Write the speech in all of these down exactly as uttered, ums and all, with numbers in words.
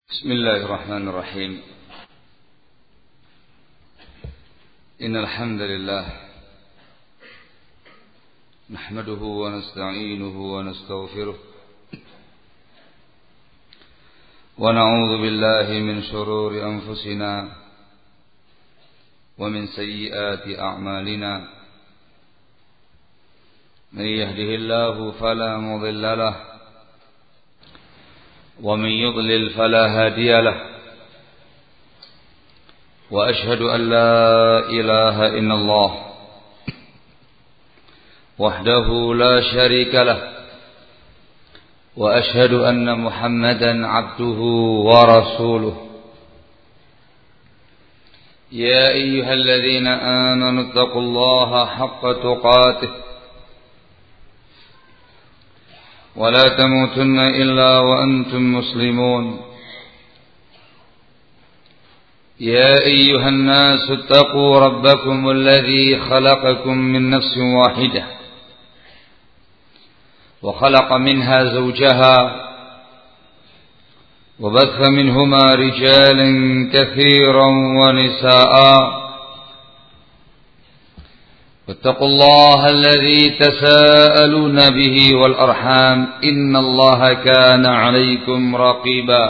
بسم الله الرحمن الرحيم. إن الحمد لله نحمده ونستعينه ونستغفره ونعوذ بالله من شرور أنفسنا ومن سيئات أعمالنا. من يهده الله فلا مضل له ومن يضلل فلا هادي له، وأشهد أن لا إله إلا الله وحده لا شريك له، وأشهد أن محمدا عبده ورسوله. يا أيها الذين آمنوا اتقوا الله حق تقاته ولا تموتن إلا وأنتم مسلمون. يا أيها الناس اتقوا ربكم الذي خلقكم من نفس واحدة وخلق منها زوجها وبث منهما رجالا كثيرا ونساء، واتقوا الله الذي تساءلون به والأرحام إن الله كان عليكم رقيبا.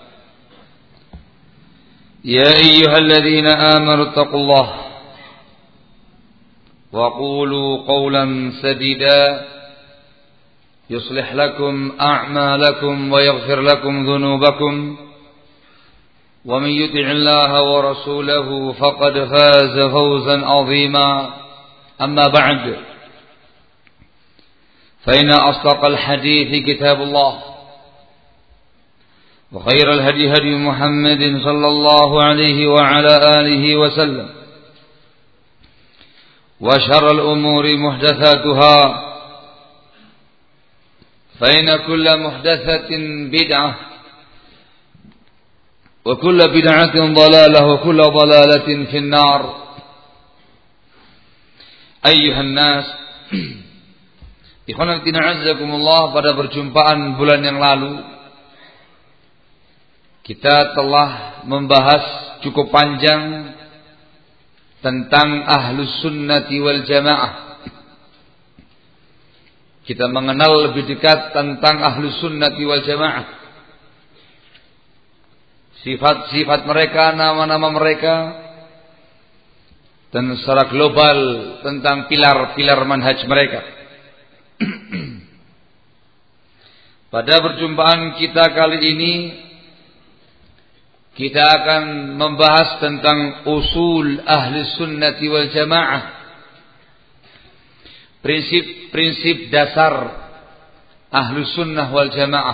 يا أيها الذين آمنوا اتقوا الله وقولوا قولا سديدا يصلح لكم أعمالكم ويغفر لكم ذنوبكم، ومن يطع الله ورسوله فقد فاز فوزا عظيما. أما بعد، فإن أصدق الحديث كتاب الله، وخير الهدي هدي محمد صلى الله عليه وعلى آله وسلم، وشر الأمور محدثاتها، فإن كل محدثة بدعة وكل بدعة ضلالة وكل ضلالة في النار. Ayyuhan nas, ikhwan fillah azakumullah, pada perjumpaan bulan yang lalu kita telah membahas cukup panjang tentang ahlus sunnati wal jamaah. Kita mengenal lebih dekat tentang ahlus sunnati wal jamaah, sifat-sifat mereka, nama-nama mereka, dan secara global tentang pilar-pilar manhaj mereka. Pada perjumpaan kita kali ini kita akan membahas tentang usul ahli sunnati wal jamaah, prinsip-prinsip dasar ahli sunnah wal jamaah,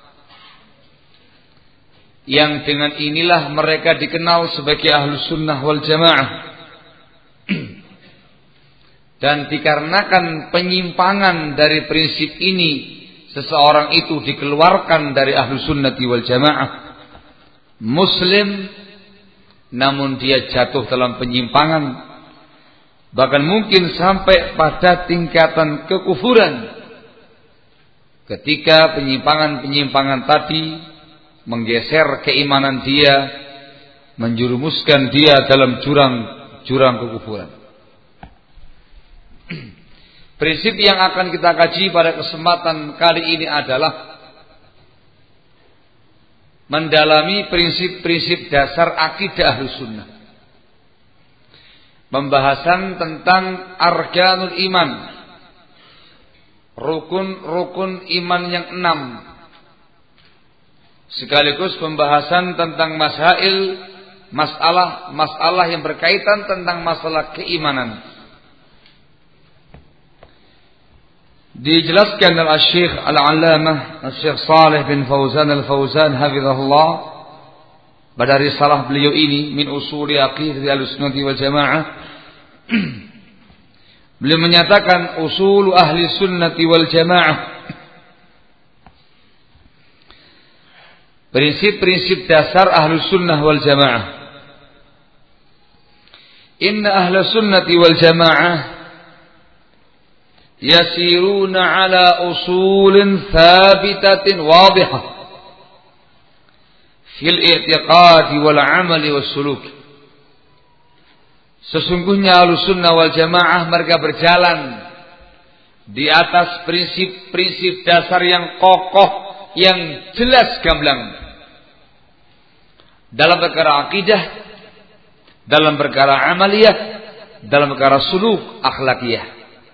yang dengan inilah mereka dikenal sebagai ahli sunnah wal jamaah. Dan dikarenakan penyimpangan dari prinsip ini, seseorang itu dikeluarkan dari ahlu sunnati wal jamaah. Muslim, namun dia jatuh dalam penyimpangan, bahkan mungkin sampai pada tingkatan kekufuran, ketika penyimpangan-penyimpangan tadi menggeser keimanan dia, menjerumuskan dia dalam jurang jurang kekufuran. Prinsip yang akan kita kaji pada kesempatan kali ini adalah mendalami prinsip-prinsip dasar akidah Ahlus Sunnah. Pembahasan tentang arkanul iman, rukun-rukun iman yang enam, sekaligus pembahasan tentang masail, masalah-masalah yang berkaitan tentang masalah keimanan. Dijelaskan oleh Syekh Al-Allamah Syekh Shalih bin Fauzan Al-Fauzan hafizahullah pada risalah beliau ini, Min Usuli Aqidati Ahlussunnah wal Jamaah. Beliau menyatakan usul ahli sunnati wal jamaah, prinsip-prinsip dasar ahli sunnah wal jamaah. Inna ahli sunnati wal jamaah yasiruna ala usulin thabitatin wadihah fil i'tiqadi wal amali was suluk. Sesungguhnya Ahlussunnah wal Jamaah mereka berjalan di atas prinsip-prinsip dasar yang kokoh, yang jelas gamblang dalam perkara akidah, dalam perkara amaliyah, dalam perkara suluk akhlakiyah.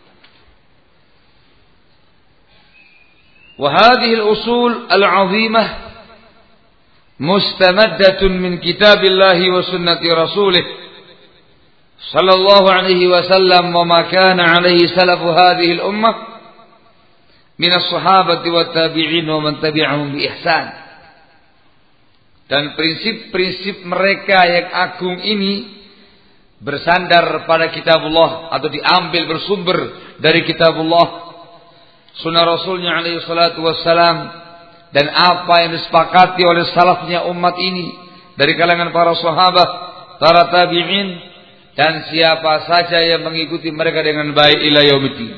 Wa hadhihi al-usul al-'azimah mustamaddatun min kitabillahi wa sunnati rasulih sallallahu alaihi wasallam wa ma kana alaihi salafu hadhihi al-ummah min as-sahabati wat tabi'in wa man tabi'ahum bi ihsan. Dan prinsip-prinsip mereka yang agung ini bersandar pada kitabullah atau diambil bersumber dari kitabullah, sunnah rasulnya alaihi salatu wassalam, dan apa yang disepakati oleh salafnya umat ini dari kalangan para sahabat, para tabi'in, dan siapa saja yang mengikuti mereka dengan baik ila yaumiddin.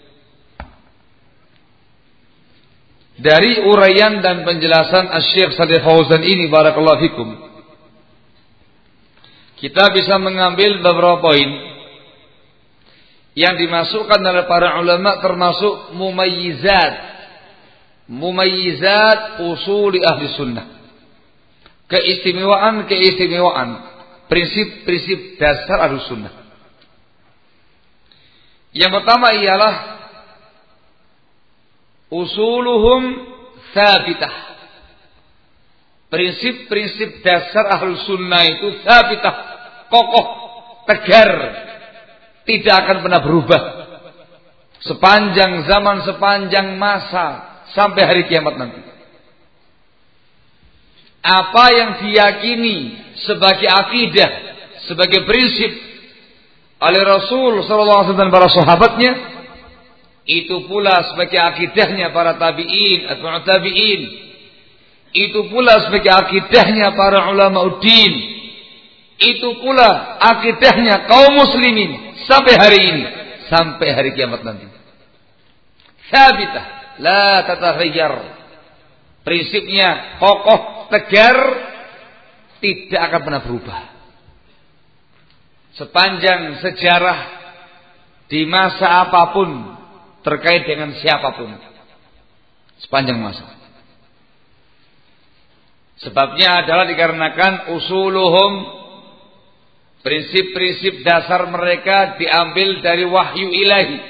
Dari uraian dan penjelasan Asy-Syaikh Shalih Fauzan ini, barakallahu fikum, kita bisa mengambil beberapa poin yang dimasukkan oleh para ulama, termasuk mumayyizat mumayyizat usuli ahli sunnah, keistimewaan-keistimewaan prinsip-prinsip dasar ahli sunnah. Yang pertama ialah usuluhum thabitah. Prinsip-prinsip dasar ahli sunnah itu thabitah, kokoh, tegar, tidak akan pernah berubah sepanjang zaman, sepanjang masa, sampai hari kiamat nanti. Apa yang diyakini sebagai akidah, sebagai prinsip oleh Rasul sallallahu alaihi wasallam dan para sahabatnya, itu pula sebagai akidahnya para tabi'in atau tabi'in. Itu pula sebagai akidahnya para ulama uddin. Itu pula akidahnya kaum muslimin sampai hari ini, sampai hari kiamat nanti. Sabitah, la tataghayyar. Prinsipnya kokoh, tegar, tidak akan pernah berubah sepanjang sejarah, di masa apapun, terkait dengan siapapun, sepanjang masa. Sebabnya adalah dikarenakan usuluhum, prinsip-prinsip dasar mereka diambil dari wahyu ilahi,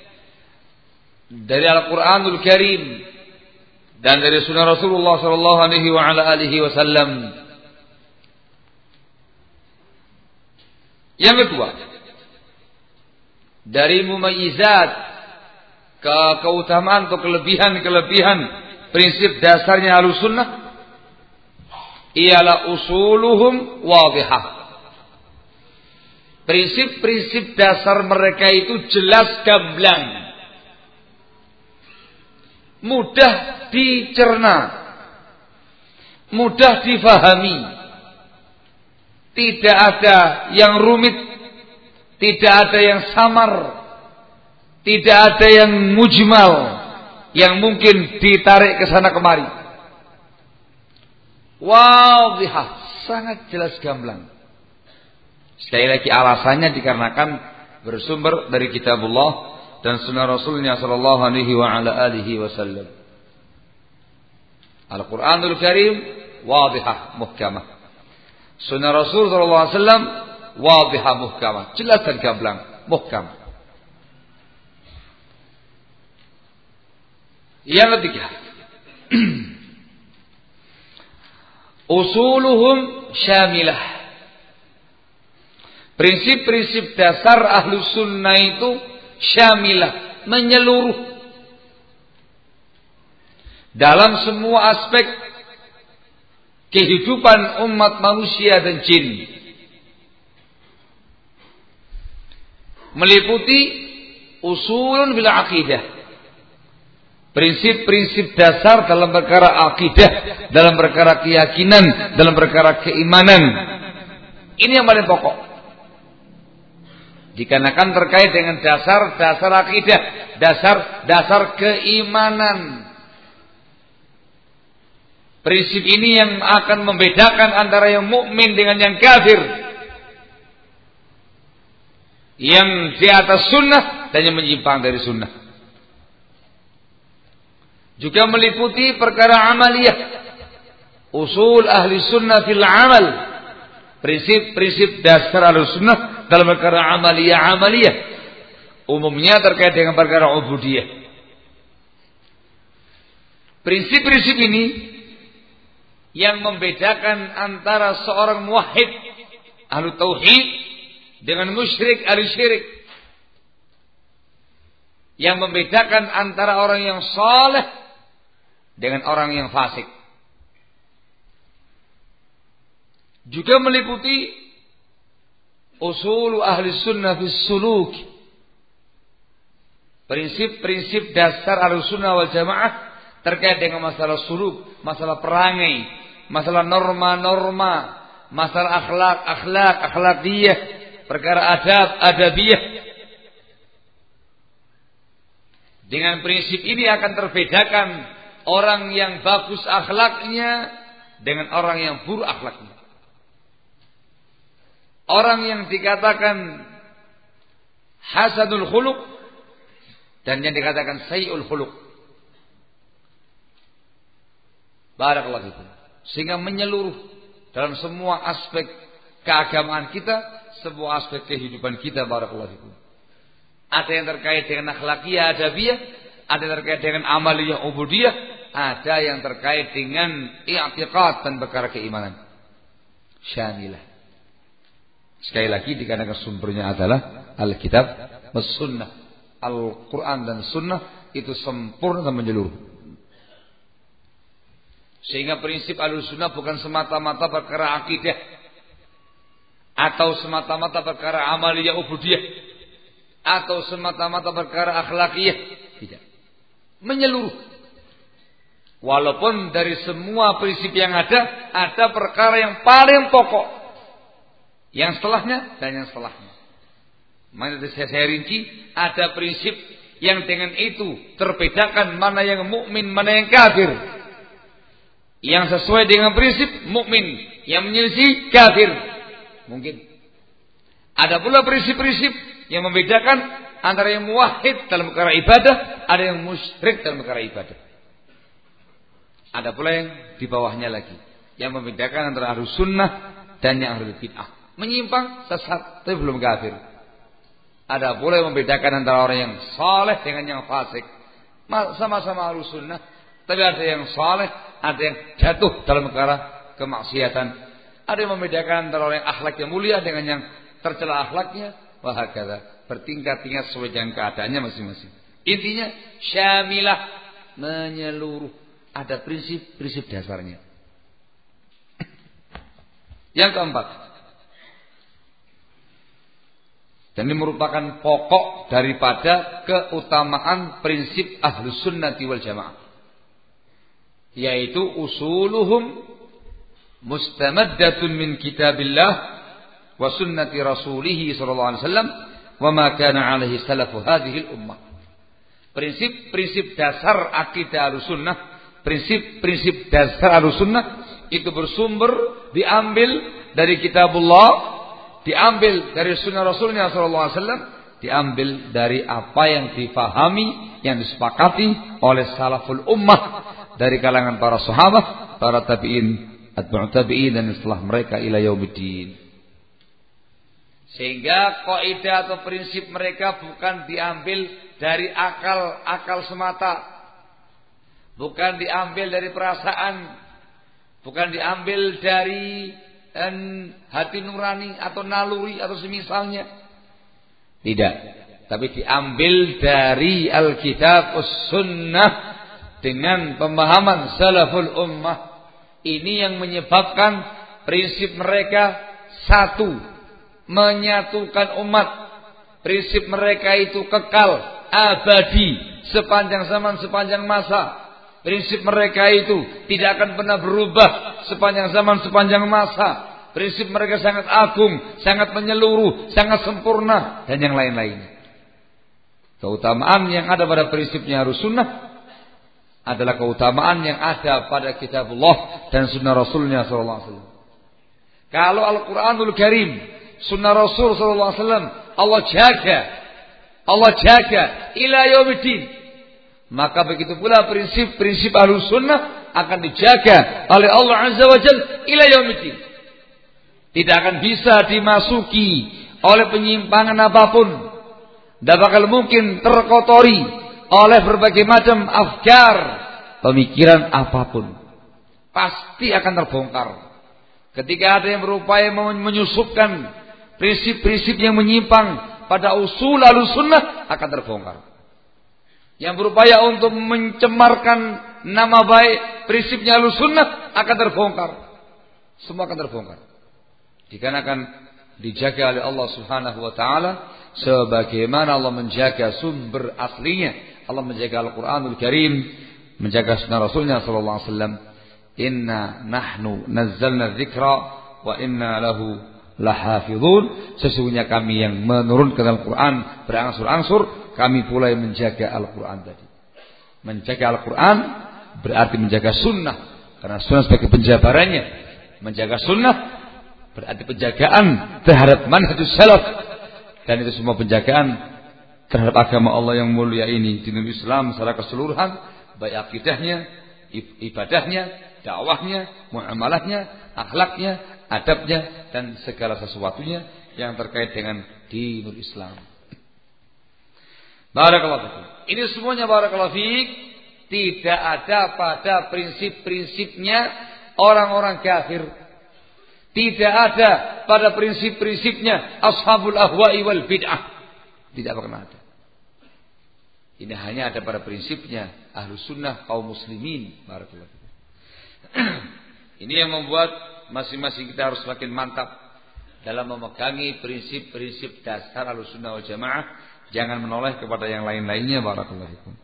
dari Al-Quranul Karim, dan dari sunnah Rasulullah sallallahu alaihi wa ala alihi wasallam. Yang kedua, dari mumayyizat, ke keutamaan atau kelebihan-kelebihan prinsip dasarnya Ahlussunnah ialah usuluhum wadihah. Prinsip-prinsip dasar mereka itu jelas gamblang, mudah dicerna, mudah difahami. Tidak ada yang rumit, tidak ada yang samar, tidak ada yang mujmal yang mungkin ditarik ke sana kemari. Wadihah, sangat jelas gamblang. Sekali lagi alasannya dikarenakan bersumber dari kitabullah dan sunnah Rasulnya sallallahu alaihi wa ala alihi wasallam. Al-Quranul Karim wadihah muhkamah. Sunnah Rasul sallallahu alaihi wasallam wadihah muhkamah, jelas dan gamblang, muhkam. Yang ketiga, usuluhum syamilah. Prinsip-prinsip dasar Ahlus Sunnah itu syamilah, menyeluruh dalam semua aspek kehidupan umat manusia dan jin. Meliputi usulun bil aqidah, prinsip-prinsip dasar dalam perkara akidah, dalam perkara keyakinan, dalam perkara keimanan. Ini yang paling pokok, dikarenakan terkait dengan dasar-dasar akidah, dasar-dasar keimanan. Prinsip ini yang akan membedakan antara yang mukmin dengan yang kafir, yang di atas sunnah dan yang menyimpang dari sunnah. Juga meliputi perkara amaliyah, usul ahli sunnah fil amal, prinsip-prinsip dasar ahli sunnah dalam perkara amaliyah-amaliyah, umumnya terkait dengan perkara ubudiyah. Prinsip-prinsip ini yang membedakan antara seorang muwahhid ahlu tauhid dengan musyrik ahli syirik, yang membedakan antara orang yang saleh dengan orang yang fasik. Juga meliputi usul ahli sunnah fis suluk, prinsip-prinsip dasar ahli sunnah wal jamaah terkait dengan masalah suluk, masalah perangai, masalah norma-norma, masalah akhlak, akhlak, akhlakiyah, perkara adab, adabiyah. Dengan prinsip ini akan terbedakan orang yang bagus akhlaknya dengan orang yang buruk akhlaknya. Orang yang dikatakan hasanul khuluq dan yang dikatakan sayyi'ul khuluq. Barakallahu fikum. Sehingga menyeluruh dalam semua aspek keagamaan kita, semua aspek kehidupan kita. Barakallahu fikum. Ada yang terkait dengan akhlakiyah, adabiyah, ada yang terkait dengan amaliyah, ubudiyah, ada yang terkait dengan i'tiqad dan perkara keimanan. Syamilah. Sekali lagi dikarenakan sumbernya adalah Alkitab was Sunnah. Al-Quran dan Sunnah itu sempurna dan menyeluruh. Sehingga prinsip Ahlussunnah bukan semata-mata perkara akidah atau semata-mata perkara amaliyah ubudiyah atau semata-mata perkara akhlakiyah. Tidak. Menyeluruh. Walaupun dari semua prinsip yang ada, ada perkara yang paling pokok, yang setelahnya dan yang setelahnya. Mana saya, saya rinci, ada prinsip yang dengan itu terbedakan mana yang mukmin, mana yang kafir. Yang sesuai dengan prinsip mukmin, yang menyelisih kafir. Mungkin. Ada pula prinsip-prinsip yang membedakan antara yang muwahhid dalam perkara ibadah, ada yang musyrik dalam perkara ibadah. Ada pula yang di bawahnya lagi, yang membedakan antara ahlus sunnah dan yang ahlul bid'ah. Menyimpang, sesat, tapi belum kafir. Ada pula yang membedakan antara orang yang saleh dengan yang fasik. Sama-sama ahlus sunnah, tapi ada yang saleh, ada yang jatuh dalam perkara kemaksiatan. Ada yang membedakan antara orang yang akhlaknya mulia dengan yang tercela akhlaknya. Wahakadha. Bertingkat-tingkat sesuai dengan keadaannya masing-masing. Intinya syamilah, menyeluruh. Ada prinsip-prinsip dasarnya. Yang keempat. Dan ini merupakan pokok daripada keutamaan prinsip Ahlus Sunnati wal Jamaah, yaitu usuluhum mustamaddatun min kitabillah wa sunnati rasulih sallallahu alaihi wasallam wa ma kana alaihi salafu hadhihi ummah. Prinsip-prinsip dasar akidah Ahlussunnah, prinsip-prinsip dasar Ahlussunnah itu bersumber diambil dari kitabullah, diambil dari sunnah Rasulnya sallallahu alaihi wasallam, diambil dari apa yang difahami, yang disepakati oleh salaful ummah dari kalangan para sahabat, para tabi'in, atba'ut tabi'in dan setelah mereka ila yaumiddin. Sehingga kaidah atau prinsip mereka bukan diambil dari akal-akal semata, bukan diambil dari perasaan, bukan diambil dari dan hati nurani atau naluri atau semisalnya. Tidak, tapi diambil dari Alkitab was Sunnah dengan pemahaman salaful ummah. Ini yang menyebabkan prinsip mereka satu, menyatukan umat. Prinsip mereka itu kekal, abadi, sepanjang zaman, sepanjang masa. Prinsip mereka itu tidak akan pernah berubah sepanjang zaman, sepanjang masa. Prinsip mereka sangat agung, sangat menyeluruh, sangat sempurna, dan yang lain-lainnya. Keutamaan yang ada pada prinsipnya Ahlussunnah adalah keutamaan yang ada pada kitabullah dan sunnah Rasulnya sallallahu alaihi wasallam. Kalau Al-Quranul Karim, sunnah Rasul sallallahu alaihi wasallam, Allah jaga, Allah jaga ila yaumiddin, maka begitu pula prinsip-prinsip Ahlus Sunnah akan dijaga oleh Allah Azza wa Jalla ila yaumiddin. Tidak akan bisa dimasuki oleh penyimpangan apapun. Tidak bakal mungkin terkotori oleh berbagai macam afkar, pemikiran apapun. Pasti akan terbongkar. Ketika ada yang berupaya menyusupkan prinsip-prinsip yang menyimpang pada usul Ahlussunnah, akan terbongkar. Yang berupaya untuk mencemarkan nama baik prinsipnya Ahlussunnah, akan terbongkar. Semua akan terbongkar. Dikarenakan dijaga oleh Allah Subhanahu wa taala sebagaimana Allah menjaga sumber aslinya. Allah menjaga Al-Qur'anul Karim, menjaga sunnah Rasulnya sallallahu alaihi wasallam. Inna nahnu nazzalna dzikra wa inna lahu lahafizun. Sesungguhnya kami yang menurunkan Al-Qur'an berangsur-angsur, kami pula yang menjaga Al-Qur'an tadi. Menjaga Al-Qur'an berarti menjaga sunnah, karena sunnah sebagai penjabarannya. Menjaga sunnah berarti penjagaan terhadap manhajus salaf, dan itu semua penjagaan terhadap agama Allah yang mulia ini, dinul Islam secara keseluruhan, baik akidahnya, ibadahnya, dakwahnya, muamalahnya, akhlaknya, adabnya, dan segala sesuatunya yang terkait dengan dinul Islam. Barakallahu fiik. Ini semuanya barakallahu fiik tidak ada pada prinsip-prinsipnya orang-orang kafir. Tidak ada pada prinsip-prinsipnya ashabul ahwa'i wal bid'ah. Tidak pernah ada. Ini hanya ada pada prinsipnya Ahlus Sunnah kaum muslimin. Barakallahu. Ini yang membuat masing-masing kita harus semakin mantap dalam memegangi prinsip-prinsip dasar Ahlus Sunnah wal Jamaah. Jangan menoleh kepada yang lain-lainnya. Barakallahu.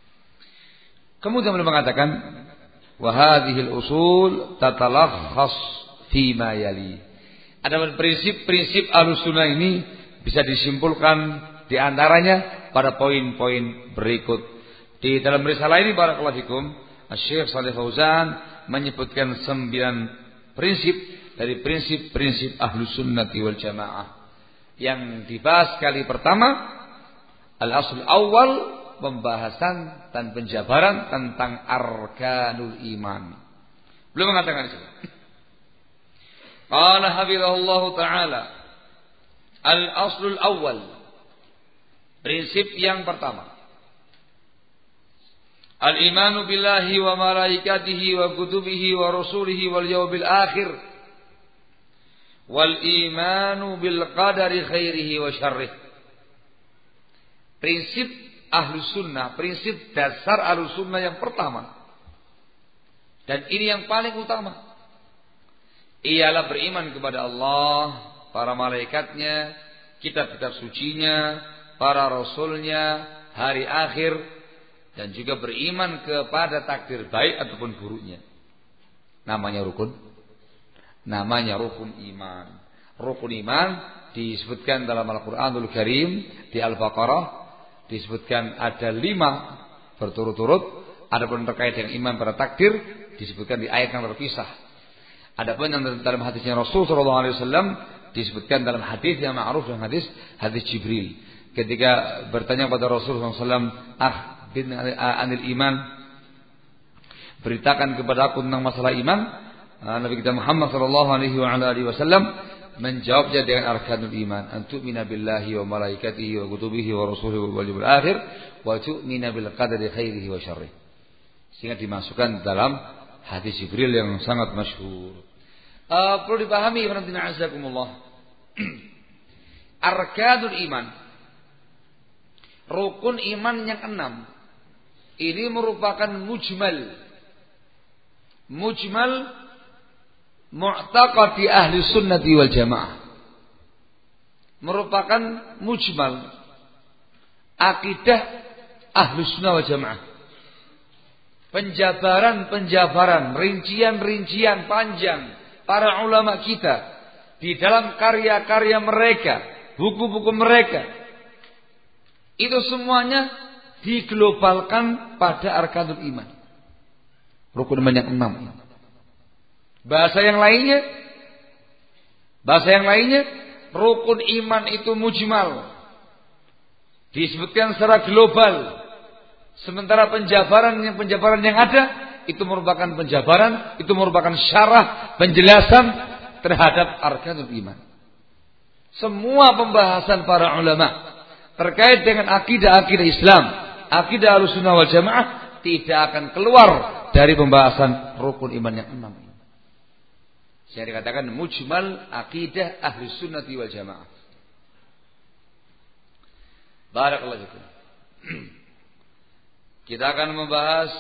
Kemudian beliau mengatakan, wa hadhil usul tatalakhas fima yali. Ada prinsip-prinsip Ahlussunnah ini bisa disimpulkan di antaranya pada poin-poin berikut. Di dalam risalah ini barakallahu fikum, Asy-Syaikh Shalih Fauzan menyebutkan sembilan prinsip dari prinsip-prinsip Ahlussunnah wal Jamaah. Yang dibahas kali pertama, al-asl awal, pembahasan dan penjabaran tentang arkanul iman. Belum mengatakan itu. Qala hafizahullahu ta'ala, al-aslul awal, prinsip yang pertama, al-imanu billahi wa malaikatihi wa kutubihi wa rasulihi wal yawmil akhir, wal imanu bil qadari khairihi wa syarrih. Prinsip Ahlus Sunnah, prinsip dasar Ahlus Sunnah yang pertama, dan ini yang paling utama, ialah beriman kepada Allah, para malaikatnya, kitab-kitab sucinya, para rasulnya, hari akhir, dan juga beriman kepada takdir baik ataupun buruknya. Namanya rukun. Namanya rukun iman. Rukun iman disebutkan dalam Al-Quranul Karim di Al-Baqarah, disebutkan ada lima berturut-turut. Adapun terkait dengan iman pada takdir disebutkan di ayat yang terpisah. Adapun yang dalam hadisnya Rasul sallallahu alaihi wasallam disebutkan dalam hadis yang ma'ruf dengan hadis hadis Jibril. Ketika bertanya kepada Rasul sallallahu alaihi wasallam, "Ah, bin anil iman." Beritakan kepada aku tentang masalah iman. Nabi kita Muhammad sallallahu alaihi wasallam menjawabnya dengan arkanul iman. An tu'mina billahi wa malaikatihi wa kutubihi wa rasulihi wal yawmil akhir wa tu'mina bil qadari khairihi wa syarrih. Sehingga dimasukkan dalam hadis Jibril yang sangat masyhur. Uh, perlu dipahami Ibnu Azakumullah. Arkanul iman, rukun iman yang enam, ini merupakan mujmal. Mujmal mu'taqadi ahli sunnati wal jamaah. Merupakan mujmal akidah ahli sunnah wal jamaah. Penjabaran-penjabaran, rincian-rincian panjang para ulama kita di dalam karya-karya mereka, buku-buku mereka, itu semuanya diglobalkan pada arkanul iman. Rukun iman yang enam. Bahasa yang lainnya, bahasa yang lainnya, rukun iman itu mujmal. Disebutkan secara global. Sementara penjabaran yang penjabaran yang ada itu merupakan penjabaran, itu merupakan syarah, penjelasan terhadap arkanul iman. Semua pembahasan para ulama terkait dengan akidah-akidah Islam, akidah Ahlussunnah wal Jamaah tidak akan keluar dari pembahasan rukun iman yang enam ini. Saya dikatakan mujmal akidah Ahlussunnah wal Jamaah. Barakallahu fikum. Kita akan membahas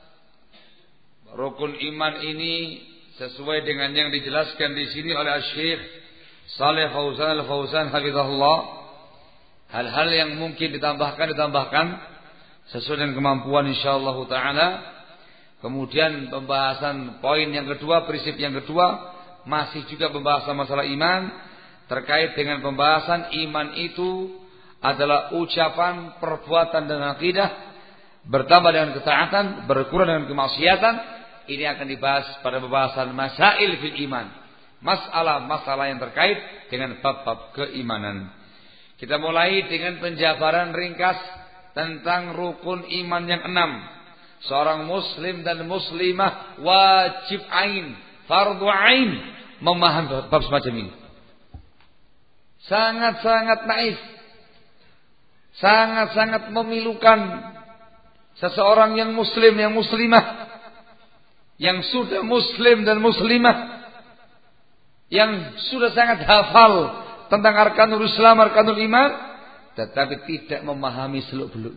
rukun iman ini sesuai dengan yang dijelaskan di sini oleh Syekh Shalih Fauzan Al-Fauzan hafizahullah. Hal-hal yang mungkin ditambahkan ditambahkan sesuai dengan kemampuan insyaallah taala. Kemudian pembahasan poin yang kedua, prinsip yang kedua masih juga pembahasan masalah iman terkait dengan pembahasan iman itu adalah ucapan, perbuatan dan akidah. Bertambah dengan ketaatan, berkurang dengan kemaksiatan. Ini akan dibahas pada pembahasan masail fil iman. Masalah-masalah yang terkait dengan bab-bab keimanan. Kita mulai dengan penjabaran ringkas tentang rukun iman yang enam. Seorang muslim dan muslimah wajib ain, fardu ain memahami bab semacam ini. Sangat-sangat naif. Sangat-sangat memilukan seseorang yang muslim, yang muslimah, yang sudah muslim dan muslimah, yang sudah sangat hafal tentang arkanul Islam, arkanul iman, tetapi tidak memahami seluk-beluk.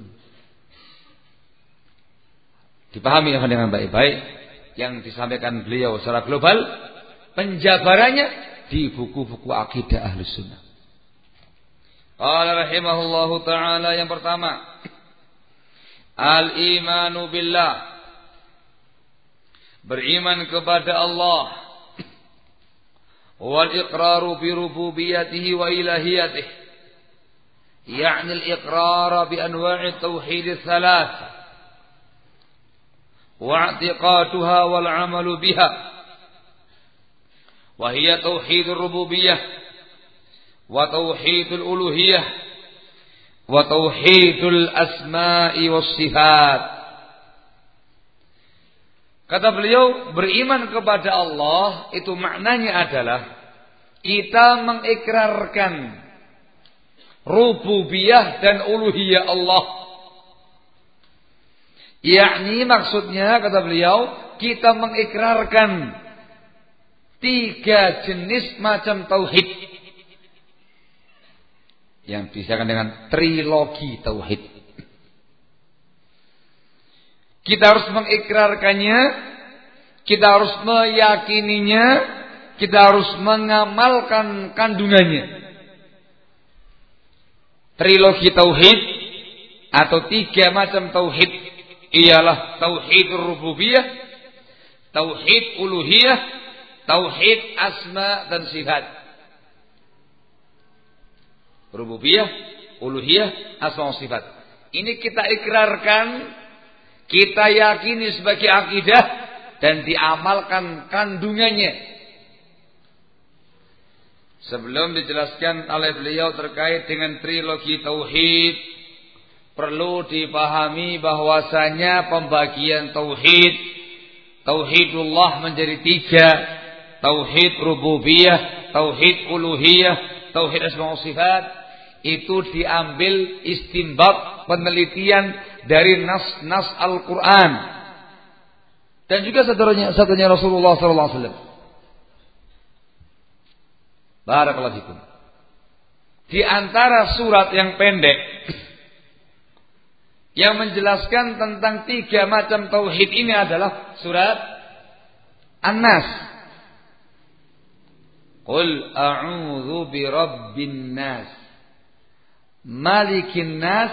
Dipahami dengan baik-baik yang disampaikan beliau secara global, penjabarannya di buku-buku akidah Ahlussunnah. Qala rahimahullahu ta'ala, yang pertama, al-imanu billah, beriman kepada Allah, wal iqraru bi rububiyyatihi wa ilahiyatihi, yakni al-iqrar bi anwa'i tauhid ats-tsalatsah wa i'tiqaduha wal 'amalu biha, wa hiya tauhid ar-rububiyyah wa tauhid al-uluhiyyah wa tauhidul asma'i was sifat. Kata beliau, beriman kepada Allah itu maknanya adalah kita mengikrarkan rububiyah dan uluhiyah Allah. Yakni maksudnya, kata beliau, kita mengikrarkan tiga jenis macam tauhid yang disebutkan dengan trilogi tauhid. Kita harus mengikrarkannya, kita harus meyakininya, kita harus mengamalkan kandungannya. Trilogi tauhid atau tiga macam tauhid ialah tauhid rububiyah, tauhid uluhiyah, tauhid asma dan sifat. Rububiyah, uluhiyah, asma wa sifat. Ini kita ikrarkan, kita yakini sebagai akidah dan diamalkan kandungannya. Sebelum dijelaskan oleh beliau terkait dengan trilogi tauhid, perlu dipahami bahwasanya pembagian tauhid, tauhidullah menjadi tiga, tauhid rububiyah, tauhid uluhiyah, tauhid asma wa sifat. Itu diambil istinbat, penelitian dari nas-nas Al-Quran dan juga satunya, satunya Rasulullah sallallahu alaihi wasallam. Barakallahu fikum. Di antara surat yang pendek yang menjelaskan tentang tiga macam tauhid ini adalah surat An-Nas. Qul a'udzu birabbin nas, malikin nas,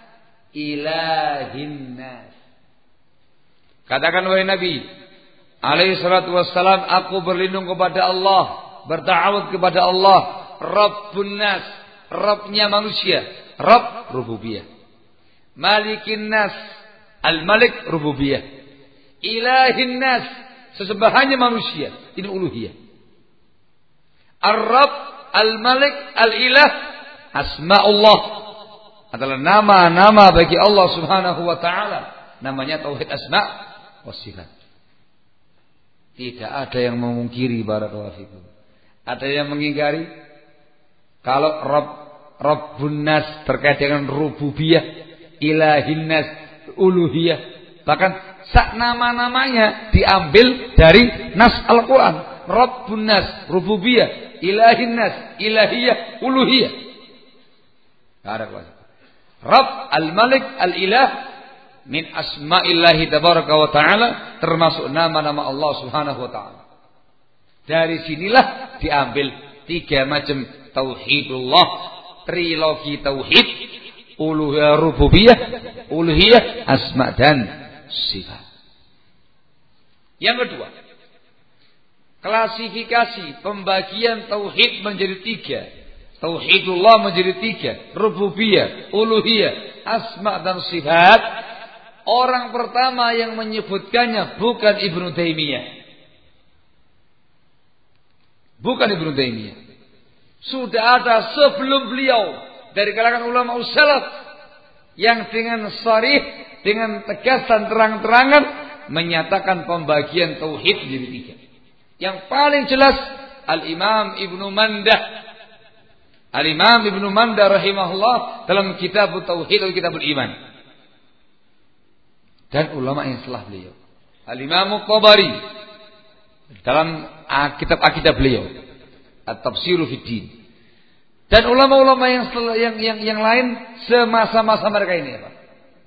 ilahin nas. Katakan wahai Nabi alaihi salatu wassalam, aku berlindung kepada Allah, bertawud kepada Allah, Rabbun nas, Rabbnya manusia, Rabb rububiyah. Malikin nas, al-malik rububiyah. ilahin nas, sesembahannya manusia. Ini uluhiyah. Ar-Rabb, Al-Malik, Al-Ilah, asma'ullah adalah nama-nama bagi Allah Subhanahu wa taala. Namanya tauhid asma' wa sifat. Tidak ada yang memungkiri, barakallahu fikum. Ada yang mengingkari kalau Rabb, Rabbun Nas terkait dengan rububiyah, ilahin nas, uluhiyah, bahkan sak nama-namanya diambil dari nas Al-Qur'an. Rabbun Nas, rububiyah, ilahin nas, ilahiyah, uluhiyah. Barakallahu. Rabb, Al-Malik, Al-Ilah min asma'illahi tabaraka wa ta'ala, termasuk nama-nama Allah Subhanahu wa ta'ala. Dari sinilah diambil tiga macam tauhidullah, trilogi tauhid, uluhiyah, rububiyah, uluhiyah, asma dan sifat. Yang kedua, klasifikasi pembagian tauhid menjadi tiga. Tauhidullah menjadi tiga, rububiyah, uluhiyah, asma dan sifat. Orang pertama yang menyebutkannya bukan Ibnu Taimiyah. Bukan Ibnu Taimiyah. Sudah ada sebelum beliau dari kalangan ulama salaf yang dengan sharih, dengan tegas dan terang-terangan menyatakan pembagian tauhid menjadi tiga. Yang paling jelas Al-Imam Ibnu Mandah. Al-Imam Ibnu Mandah rahimahullah dalam kitab Tauhid atau kitab Iman. Dan ulama yang setelah beliau, Al-Imam Tabari dalam kitab akidah beliau, At-Tafsiru fid Din. Dan ulama-ulama yang yang yang yang lain semasa-masa mereka ini, Pak.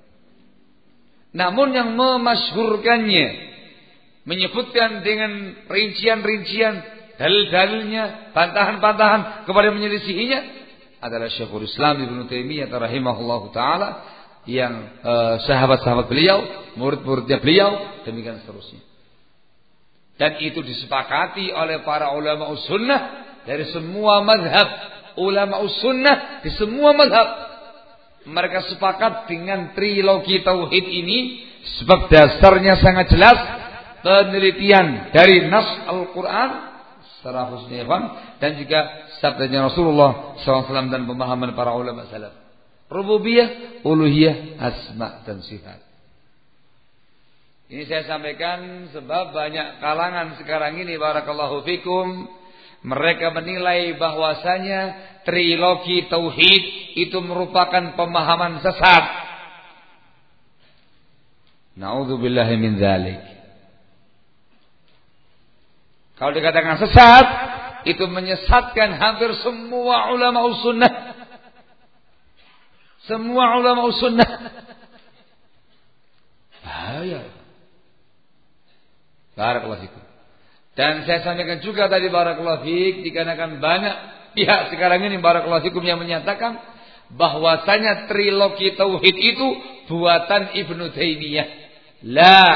Namun yang memasyhurkannya, menyebutkan dengan rincian-rincian, dalil-dalilnya, bantahan-bantahan kepada menyelisihinya adalah Syekhul Islam Ibnu Taimiyah rahimahullahu taala, yang eh, sahabat-sahabat beliau, murid-muridnya beliau, demikian seterusnya. Dan itu disepakati oleh para ulama sunnah dari semua mazhab. Ulama sunnah di semua mazhab mereka sepakat dengan trilogi tauhid ini, sebab dasarnya sangat jelas, penelitian dari nas Al-Quran secara khususnya dan juga sabdanya Rasulullah shallallahu alaihi wasallam dan pemahaman para ulama salaf. Rububiyah, uluhiyah, asma dan sifat. Ini saya sampaikan sebab banyak kalangan sekarang ini, barakallahu fikum, mereka menilai bahwasanya trilogi tauhid itu merupakan pemahaman sesat. Na'udzubillahi min dzalik. Kalau dikatakan sesat, itu menyesatkan hampir semua ulama sunnah. Semua ulama sunnah. Bahaya. Barakallahu fikum. Dan saya sampaikan juga tadi, barakallahu fik, dikarenakan banyak pihak sekarang ini, barakallahu fikum, yang menyatakan bahwasanya trilogi tauhid itu buatan Ibnu Taimiyah. La.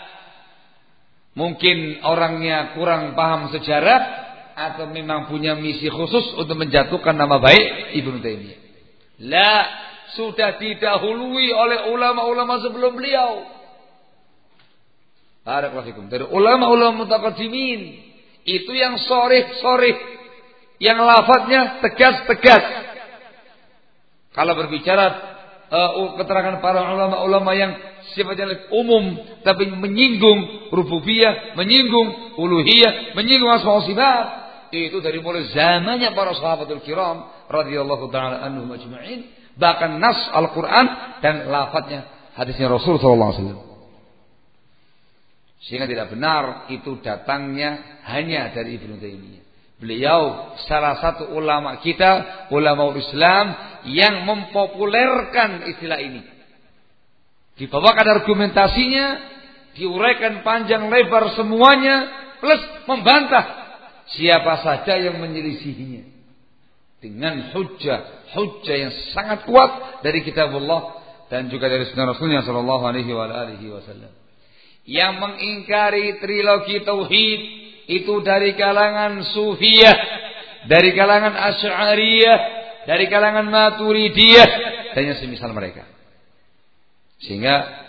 Mungkin orangnya kurang paham sejarah atau memang punya misi khusus untuk menjatuhkan nama baik Ibnu Taimiyah. La. Sudah didahului oleh ulama-ulama sebelum beliau. Barakallahu fikum. Dari ulama-ulama mutaqaddimin, itu yang sorih-sorih, yang lafadznya tegas-tegas. Kalau berbicara uh, keterangan para ulama-ulama yang sifatnya umum, tapi menyinggung rububiyah, menyinggung uluhiyah, menyinggung asma wa sifat, itu dari mulai zamannya para sahabatul kiram radhiyallahu taala anhum ajma'in. Bahkan nas Al-Quran dan lafadznya hadisnya Rasul sallallahu alaihi wasallam. Sehingga tidak benar itu datangnya hanya dari Ibnu Taimiyah. Beliau salah satu ulama kita, ulama Islam yang mempopulerkan istilah ini. Dibawakan argumentasinya, diuraikan panjang lebar semuanya, plus membantah siapa saja yang menyelisihinya. Dengan hujjah, hujjah yang sangat kuat dari kitabullah dan juga dari sunnah Rasulnya sallallahu alaihi wasallam. Yang mengingkari trilogi tauhid itu dari kalangan Sufiyah, dari kalangan Asy'ariyah, dari kalangan Maturidiyah dan yang semisal mereka. Sehingga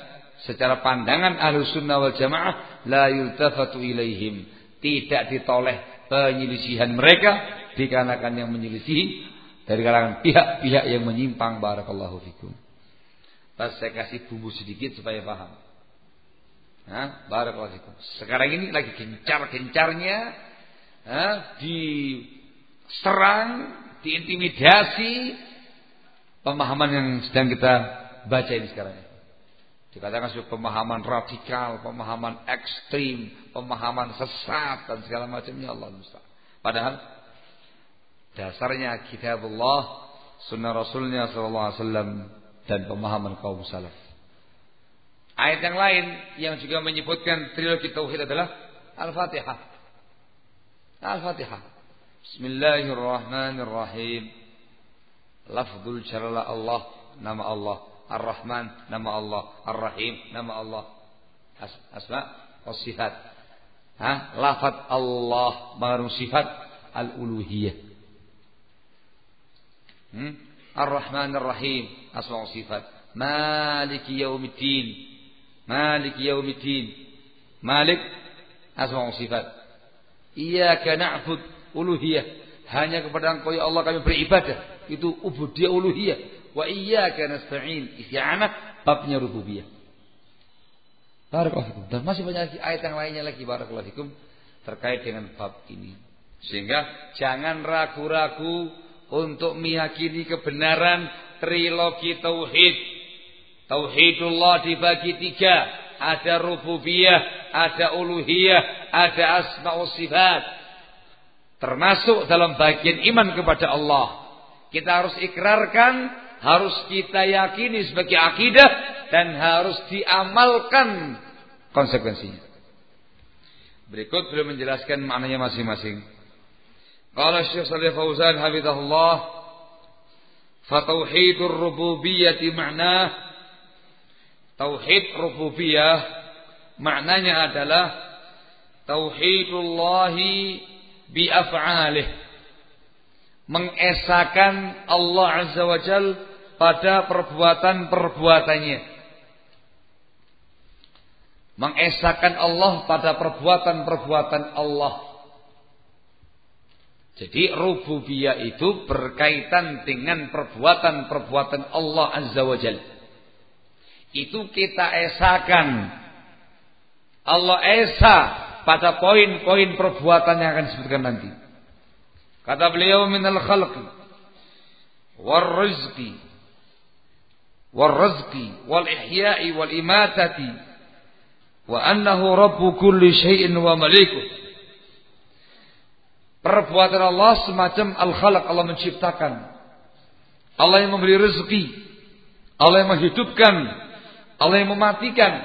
secara pandangan Ahlussunnah wal Jamaah la yultafatu ilaihim, tidak ditoleh penyelisihan mereka dikarenakan yang menyelisihi dari kalangan pihak-pihak yang menyimpang. Barakallahu fikum. Pas saya kasih bumbu sedikit supaya paham. Nah, barakallahu fikum. Sekarang ini lagi gencar-gencarnya, nah, diserang, diintimidasi pemahaman yang sedang kita baca ini sekarang. Dikatakan sebagai pemahaman radikal, pemahaman ekstrim, pemahaman sesat dan segala macamnya. Allah musta'an. Padahal dasarnya kitabullah, sunnah Rasulnya sallallahu alaihi wasallam dan pemahaman kaum salaf. Ayat yang lain yang juga menyebutkan trilogi tauhid adalah Al-Fatihah. Al-Fatihah. Bismillahirrahmanirrahim. Lafzul jalala Allah, nama Allah. Ar-Rahman, nama Allah. Ar-Rahim, nama Allah. As- Asma wa sifat. Ha? Lafaz Allah mengandung sifat al-uluhiyah. Hmm? Ar-Rahman Ar-Rahim, asma wa sifat. Maliki yaumiddin. Maliki yaumiddin. Malik, asma wa sifat. Iyyaka na'bud, uluhiyah. Hanya kepada Engkau ya Allah kami beribadah. Itu ubudiyah uluhiyah. Wa iyyaka nasta'in, isti'anah, babnya rububiyah. Barakallahu fikum. Dan masih banyak lagi ayat yang lainnya lagi barakallahu fikum terkait dengan bab ini. Sehingga jangan ragu-ragu untuk meyakini kebenaran trilogi tauhid. Tauhidullah dibagi tiga, ada rububiyah, ada uluhiyah, ada asma wa sifat. Termasuk dalam bagian iman kepada Allah. Kita harus ikrarkan, harus kita yakini sebagai akidah dan harus diamalkan konsekuensinya. Berikut beliau menjelaskan maknanya masing-masing. Qala Syekh Shalih Fauzan hafizahullah, fa tauhidur rububiyyati ma'nah, tauhid rububiyah maknanya adalah tauhidullahi bi af'alih, mengesakan Allah Azza wa Jal pada perbuatan-perbuatannya. Mengesakan Allah pada perbuatan-perbuatan Allah. Jadi rububiyah itu berkaitan dengan perbuatan-perbuatan Allah Azza wa Jal. Itu kita esakan. Allah esa pada poin-poin perbuatan yang akan disebutkan nanti. Kata beliau, minal khalqi wal rizqi wal rizqi wal ihya'i wal imatati wa annahu rabbu kulli syai'in wa malikuh. Perbuatan Allah semacam al-khalq, Allah menciptakan, Allah yang memberi rezeki, Allah yang menghidupkan, Allah yang mematikan.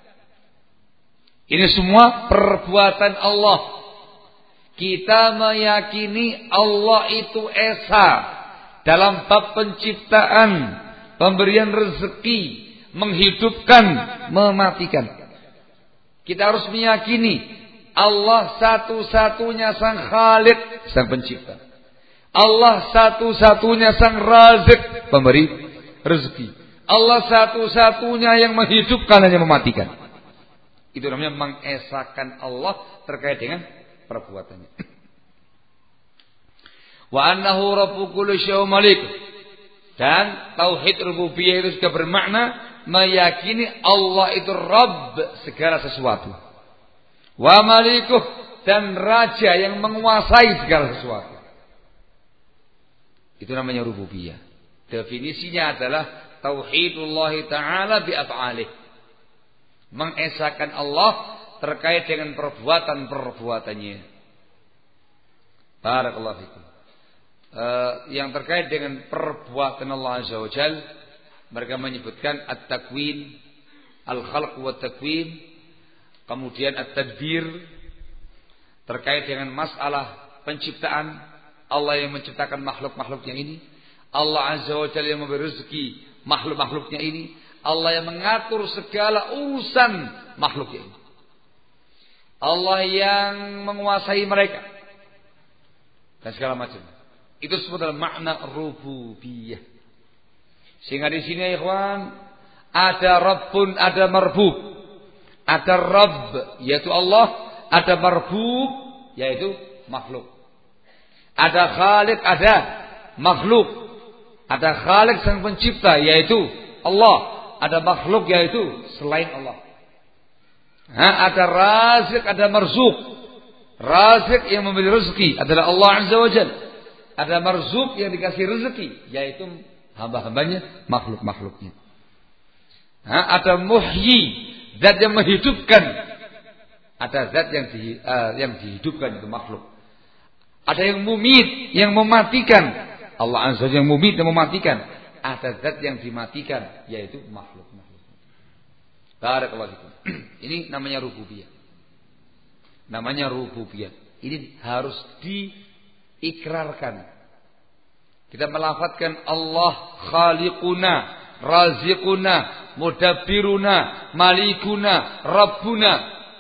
Ini semua perbuatan Allah. Kita meyakini Allah itu esa dalam bab penciptaan, pemberian rezeki, menghidupkan, mematikan. Kita harus meyakini Allah satu-satunya sang Khalik, sang pencipta. Allah satu-satunya sang Razik, pemberi rezeki. Allah satu-satunya yang menghidupkan dan yang mematikan. Itu namanya mengesakan Allah terkait dengan perbuatannya. Wa annahu rabbu kulli syai'in malik. Dan tauhid rububiyah itu juga bermakna meyakini Allah itu Rabb segala sesuatu. Wa malikuh, dan raja yang menguasai segala sesuatu. Itu namanya rububiyah. Definisinya adalah tauhidullah ta'ala bi af'alih. Mengesakan Allah terkait dengan perbuatan-perbuatannya. Barakallahu fikum. Uh, yang terkait dengan perbuatan Allah Azza wa Jal, mereka menyebutkan at-takwin, al-khalq wa takwin, kemudian at-tadbir, terkait dengan masalah penciptaan. Allah yang menciptakan makhluk-makhluknya ini, Allah Azza wa Jalla yang memberi rezeki makhluk-makhluknya ini, Allah yang mengatur segala urusan makhluknya ini, Allah yang menguasai mereka dan segala macam. Itu sebut dalam makna rububiyah. Sehingga di sini ya ikhwan, Ada Rabbun, ada Marbub. Ada Rabb, yaitu Allah. Ada Marbub, yaitu makhluk. Ada Khalik, ada makhluk. Ada Khalik sang pencipta, yaitu Allah. Ada makhluk, yaitu selain Allah. Ha, ada Razik, ada Marzuk. Razik yang memberi rezeki adalah Allah Azza wa Jalla. Ada Marzuk yang dikasih rezeki, yaitu hamba-hambanya, makhluk-makhluknya. Ha, ada Muhyi, zat yang menghidupkan. Ada zat yang di, uh, yang dihidupkan, itu makhluk. Ada yang mumit, yang mematikan. Allah Azza wa Jalla yang mumit, yang mematikan. Ada zat yang dimatikan, yaitu makhluk-makhluk. Barakallahu fikum. Ini namanya rububiyah. Namanya rububiyah. Ini harus diikrarkan. Kita melafadzkan Allah khaliquna, raziquna, mudabbiruna, malikuna, rabbuna.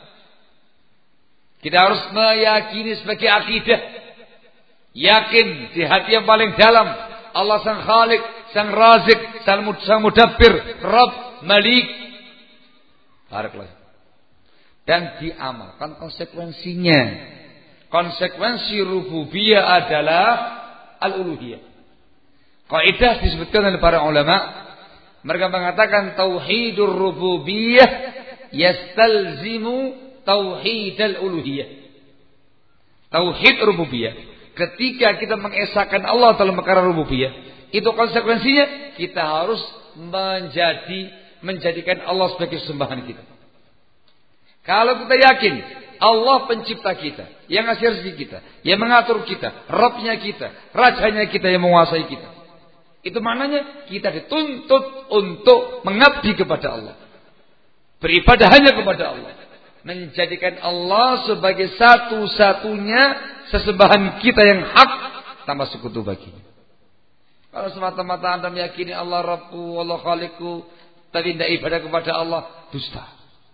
Kita harus meyakini sebagai akidah. Yakin di hati yang paling dalam. Allah sang khaliq, sang razik, sang mudabbir, rabb, malik. Barakallahu. Dan diamalkan konsekuensinya. Konsekuensi rububiyah adalah al-uluhiyah. Kaidah disebutkan oleh para ulama, mereka mengatakan tauhidur rububiyah yastalzimu tauhidal uluhiyah. Tauhid rububiyah, ketika kita mengesahkan Allah dalam perkara rububiyah, itu konsekuensinya kita harus menjadi menjadikan Allah sebagai sembahan kita. Kalau kita yakin Allah pencipta kita, yang ngasih rezeki kita, yang mengatur kita, Rabbnya kita, rajanya kita yang menguasai kita, itu maknanya kita dituntut untuk mengabdi kepada Allah, beribadah hanya kepada Allah, menjadikan Allah sebagai satu-satunya sesembahan kita yang hak tanpa sekutu baginya. Kalau semata-mata Anda meyakini Allah Rabbu, Allah Khaliqu, tapi tidak ibadah kepada Allah, dusta.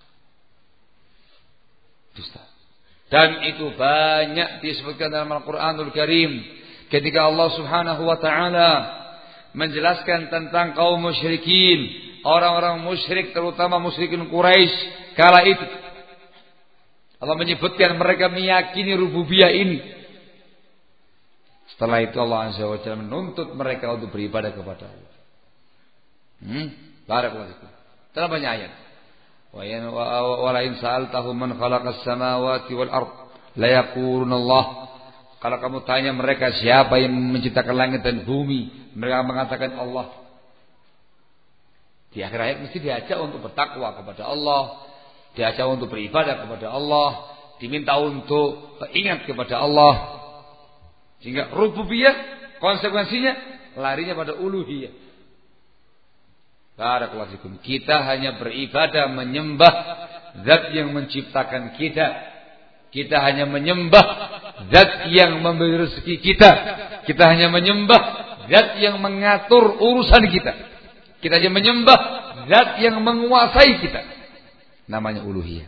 Dusta. Dan itu banyak disebutkan dalam Al-Quranul Karim. Ketika Allah Subhanahu wa ta'ala menjelaskan tentang kaum musyrikin, orang-orang musyrik, terutama musyrikin Quraisy kala itu. Allah menyebutkan mereka meyakini rububiyah ini. Setelah itu Allah Azza wa Jalla menuntut mereka untuk beribadah kepada Allah. Hmm? Barakallahu fikum. Dalam banyak ayat. Wa la in sa'altahum man khalaqas samawati wal ard la yaquluna Allah. Kalau kamu tanya mereka siapa yang menciptakan langit dan bumi, mereka mengatakan Allah. Di akhir ayat mesti diajak untuk bertakwa kepada Allah, diajak untuk beribadah kepada Allah, diminta untuk ingat kepada Allah. Sehingga rububiyah konsekuensinya larinya pada uluhiyah. Barakallahu fikum. Kita hanya beribadah menyembah zat yang menciptakan kita. Kita hanya menyembah zat yang memberi rezeki kita. Kita hanya menyembah zat yang mengatur urusan kita. Kita hanya menyembah zat yang menguasai kita. Namanya uluhiyah.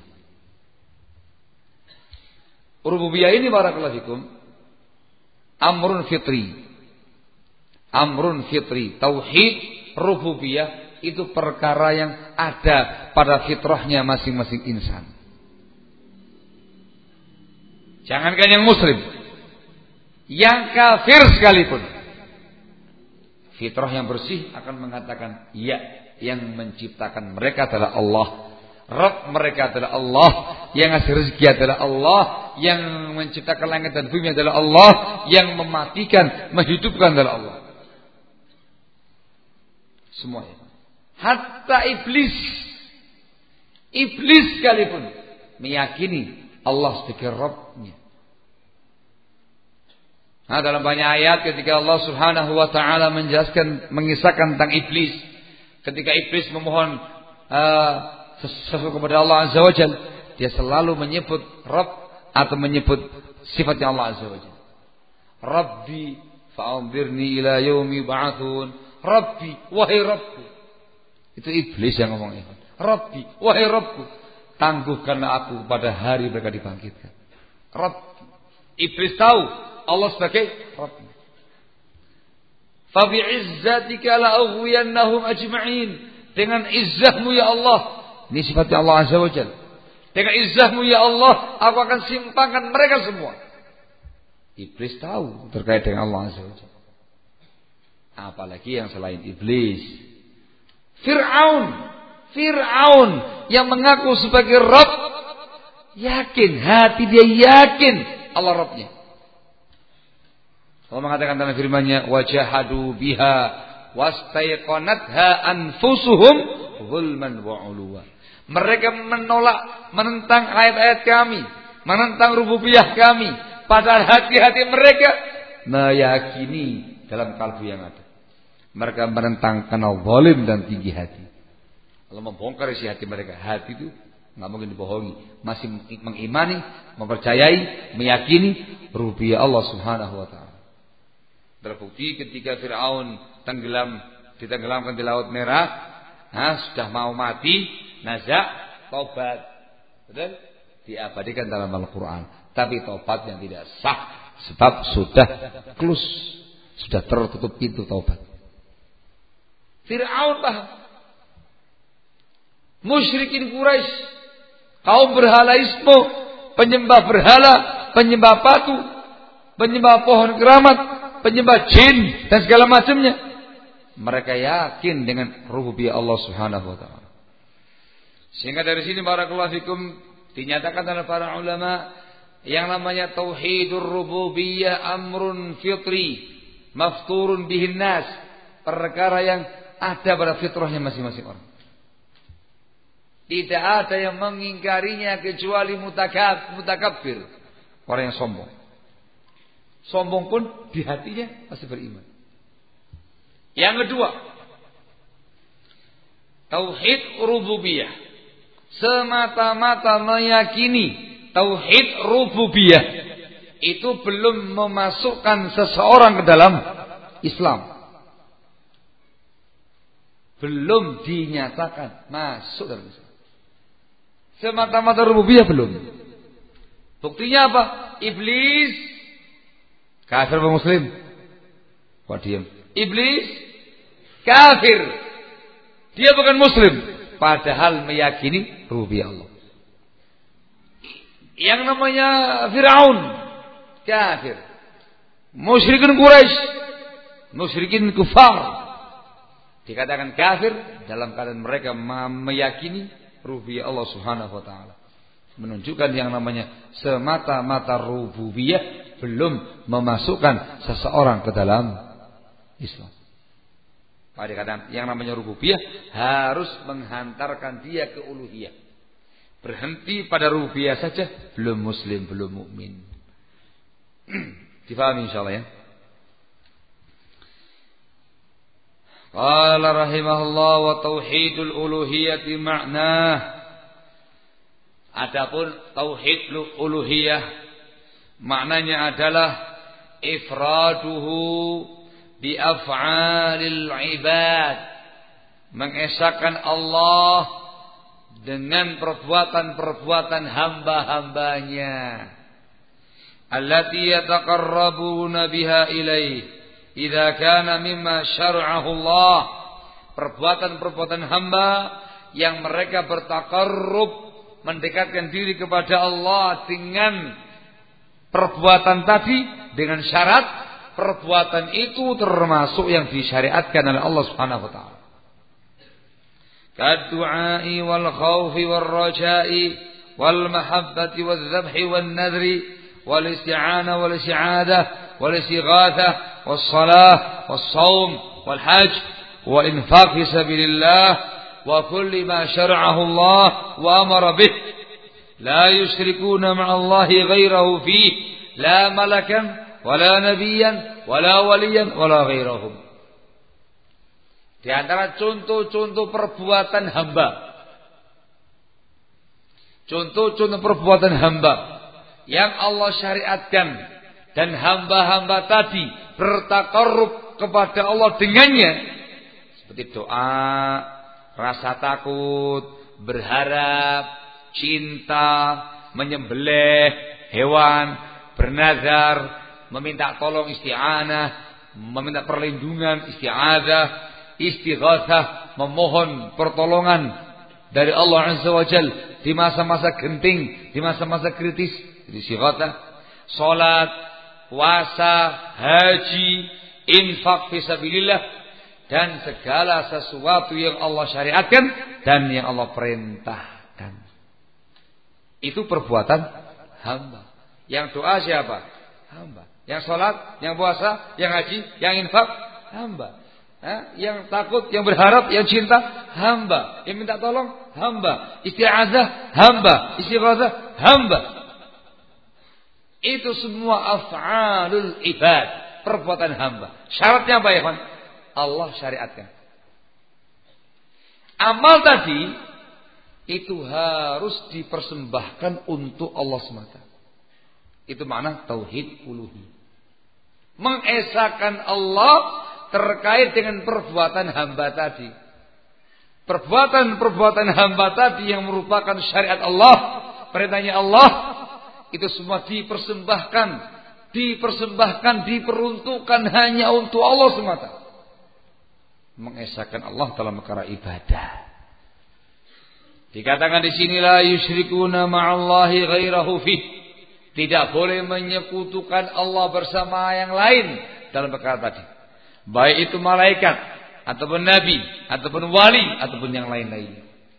Rububiyah ini barakallahu fikum amrun fitri. Amrun fitri. Tauhid rububiyah itu perkara yang ada pada fitrahnya masing-masing insan. Jangankan yang muslim, yang kafir sekalipun, fitrah yang bersih akan mengatakan ya, yang menciptakan mereka adalah Allah, Rabb mereka adalah Allah, yang ngasih rezeki adalah Allah, yang menciptakan langit dan bumi adalah Allah, yang mematikan, menghidupkan adalah Allah. Semuanya. Hatta iblis, iblis sekalipun meyakini Allah sebagai Rabbnya. Nah, dalam banyak ayat ketika Allah Subhanahu wa ta'ala menjelaskan, mengisahkan tentang iblis, ketika iblis memohon uh, sesuatu kepada Allah Azza wa Jalla, dia selalu menyebut Rabb atau menyebut sifatnya Allah Azza wa Jalla. Rabbi fa'anzirni ila yaumi ba'atsun. Rabbi, wahai Rabbku. Itu iblis yang ngomong itu. Rabbi, wahai Rabbku, tangguhkanlah aku pada hari mereka dibangkitkan. Rabbi. Iblis tahu Allah sebagai Rabbi. Fa bi'izzatika la aghwiyannahum ajma'in. Dengan izzahmu ya Allah. Ini sifatnya Allah Azza wa Jalla. Dengan izzahmu ya Allah, aku akan simpangkan mereka semua. Iblis tahu terkait dengan Allah Azza wa Jalla. Apalagi yang selain iblis. Fir'aun. Fir'aun yang mengaku sebagai Rabb. Yakin, hati dia yakin Allah Rabbnya. Allah mengatakan dalam firman-Nya, wajahadu biha wastaiqanatha anfusuhum zulman wa uluwa. Mereka menolak, menentang ayat-ayat kami, menentang rububiyah kami, padahal hati-hati mereka meyakini dalam kalbu yang ada. Mereka menentang karena zalim dan tinggi hati. Allah membongkar isi hati mereka. Hati itu nggak mungkin dibohongi, masih mengimani, mempercayai, meyakini rububiyah Allah Subhanahu wa taala. Terbukti ketika Fir'aun tenggelam, ditenggelamkan di Laut Merah, nah, sudah mau mati, nazak, taubat, betul? Diabadikan dalam Al-Quran. Tapi taubat yang tidak sah, sebab sudah close, sudah tertutup pintu taubat. Fir'aun paham. Musyrikin Quraisy, kaum berhalaisme, penyembah berhala, penyembah batu, penyembah pohon keramat, penyembah jin dan segala macamnya. Mereka yakin dengan rububiyah Allah Subhanahu wa taala. Sehingga dari sini barakallahu fikum dinyatakan oleh para ulama yang namanya tauhidur rububiyah amrun fitri mafturun bihin nas, perkara yang ada pada fitrahnya masing-masing orang. Tidak ada yang mengingkarinya kecuali mutakab, mutakabbir, orang yang sombong. Sombong pun di hatinya masih beriman. Yang kedua, tauhid rububiyah. Semata-mata meyakini tauhid rububiyah itu belum memasukkan seseorang ke dalam Islam. Belum dinyatakan masuk dalam Islam. Semata-mata rububiyah belum. Buktinya apa? Iblis kafir atau muslim? Kok diam? Iblis kafir. Dia bukan muslim, padahal meyakini rububiyah Allah. Yang namanya Fir'aun kafir. Musyrikin Quraisy, musyrikin kufar, dikatakan kafir dalam keadaan mereka meyakini rububiyah Allah Subhanahu wa taala. Menunjukkan yang namanya semata-mata rububiyah belum memasukkan seseorang ke dalam Islam. Pada kadang yang namanya rububiyah harus menghantarkan dia ke uluhiyah. Berhenti pada rububiyah saja belum muslim, belum mukmin. Difahami insyaallah ya. Qala rahimahullah wa tauhidul uluhiyati ma'nah. Adapun tauhid uluhiyah maknanya adalah ifraduhu bi af'alil ibad, mengesahkan Allah dengan perbuatan-perbuatan hamba-hambanya allati yataqarrabuna biha ilaih idza kana mimma syar'ahu Allah, perbuatan-perbuatan hamba yang mereka bertakarrub, mendekatkan diri kepada Allah dengan perbuatan tadi, dengan syarat perbuatan itu termasuk yang disyariatkan oleh Allah Subhanahu wa taala. Kad-du'ai wal khaufi wal raja'i wal mahabbati wal dhabhi wal nadri wal isti'anah wal isti'adah wal istighatsah was salah was shaum wal hajj wal infaq fi sabilillah wa kulli ma syara'ahu Allah wa amara bih la yusyrikuna ma'allahi ghairahu fihi la malakan wala nabiyan wala waliyan wala ghairahum. Di antara contoh-contoh perbuatan hamba, contoh-contoh perbuatan hamba yang Allah syariatkan dan hamba-hamba tadi bertakarrub kepada Allah dengannya, seperti doa, rasa takut, berharap, cinta, menyembelih hewan, bernazar, meminta tolong isti'anah, meminta perlindungan, isti'adzah, istighatsah, memohon pertolongan dari Allah Azza wa Jalla di masa-masa genting, di masa-masa kritis. Jadi istighatsah, salat, puasa, haji, infak fisabilillah, dan segala sesuatu yang Allah syariatkan dan yang Allah perintahkan. Itu perbuatan hamba. Yang doa siapa? Hamba. Yang salat, yang puasa, yang haji, yang infak, hamba. Ha? Yang takut, yang berharap, yang cinta, hamba. Yang minta tolong, hamba. Isti'adzah, hamba. Istighatsah, hamba. Itu semua af'alul ibad, perbuatan hamba. Syaratnya apa ya, Pak? Allah syariatkan. Amal tadi itu harus dipersembahkan untuk Allah semata. Itu makna tauhid uluhiyah. Mengesahkan Allah terkait dengan perbuatan hamba tadi. Perbuatan-perbuatan hamba tadi yang merupakan syariat Allah, perintahnya Allah, itu semua dipersembahkan, dipersembahkan, diperuntukkan hanya untuk Allah semata. Mengesahkan Allah dalam perkara ibadah. Dikatakan di sini la yusyrikuna ma'allahi ghairahu fi. Tidak boleh menyekutukan Allah bersama yang lain dalam perkara tadi. Baik itu malaikat ataupun nabi ataupun wali ataupun yang lain-lainnya.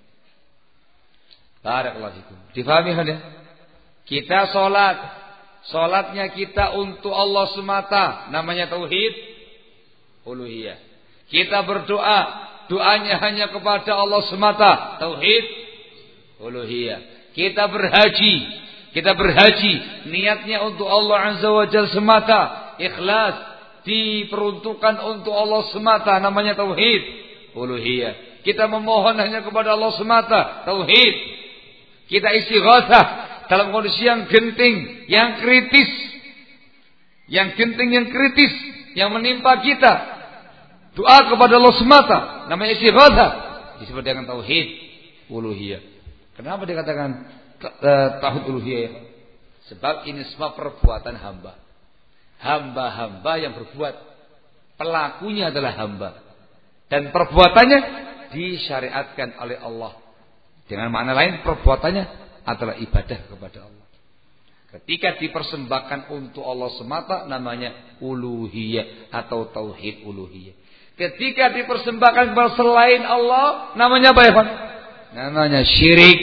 Barakallahu fikum. Difahami kan ya? Kita salat, salatnya kita untuk Allah semata, namanya tauhid uluhiyah. Kita berdoa, doanya hanya kepada Allah semata, tauhid uluhiyah. Kita berhaji, kita berhaji niatnya untuk Allah Azza wa Jalla semata, ikhlas, diperuntukkan untuk Allah semata, namanya tauhid uluhiyah. Kita memohon hanya kepada Allah semata, tauhid. Kita istighatsah dalam kondisi yang genting, yang kritis, yang genting, yang kritis, yang menimpa kita. Doa kepada Allah semata, namanya istighatsah, disebut dengan tauhid uluhiyah. Kenapa dikatakan tauhid uluhiyah? Sebab ini semua perbuatan hamba. Hamba-hamba yang berbuat, pelakunya adalah hamba, dan perbuatannya disyariatkan oleh Allah. Dengan makna lain, perbuatannya adalah ibadah kepada Allah. Ketika dipersembahkan untuk Allah semata, namanya uluhiyah atau tauhid uluhiyah. Ketika dipersembahkan kepada selain Allah, namanya apa ya, Pak? Namanya syirik.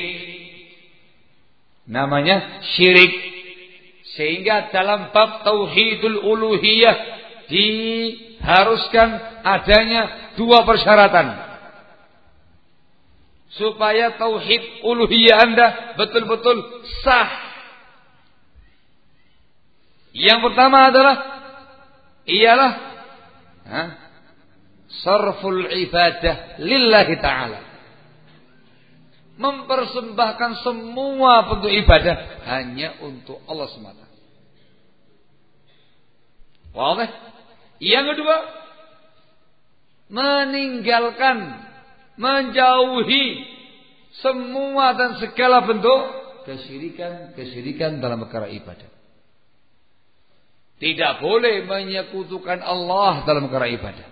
Namanya syirik. Sehingga dalam bab tauhidul uluhiyah diharuskan adanya dua persyaratan supaya tauhid uluhiyah Anda betul-betul sah. Yang pertama adalah ialah ha? sarful ibadah lillahi ta'ala. Mempersembahkan semua bentuk ibadah hanya untuk Allah semata. Wah, yang kedua, meninggalkan, menjauhi semua dan segala bentuk kesyirikan-kesyirikan dalam perkara ibadah. Tidak boleh menyekutukan Allah dalam perkara ibadah.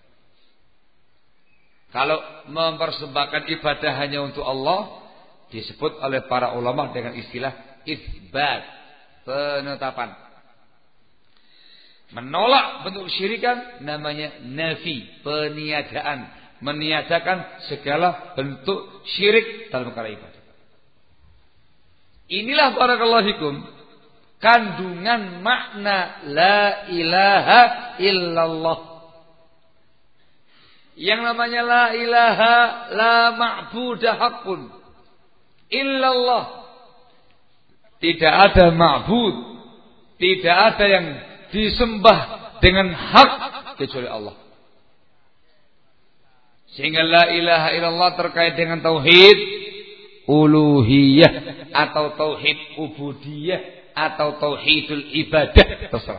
Kalau mempersembahkan ibadah hanya untuk Allah, disebut oleh para ulama dengan istilah isbat, penetapan. Menolak bentuk kesyirikan namanya nafi, peniadaan. Meniadakan segala bentuk syirik dalam perkara ibadah. Inilah barakallahu fikum kandungan makna la ilaha illallah. Yang namanya la ilaha la ma'budah haqqun illallah. Tidak ada ma'bud, tidak ada yang disembah dengan hak kecuali Allah. Sehingga la ilaha illallah terkait dengan tauhid uluhiyah atau tauhid ubudiyah atau tauhidul ibadah, terserah.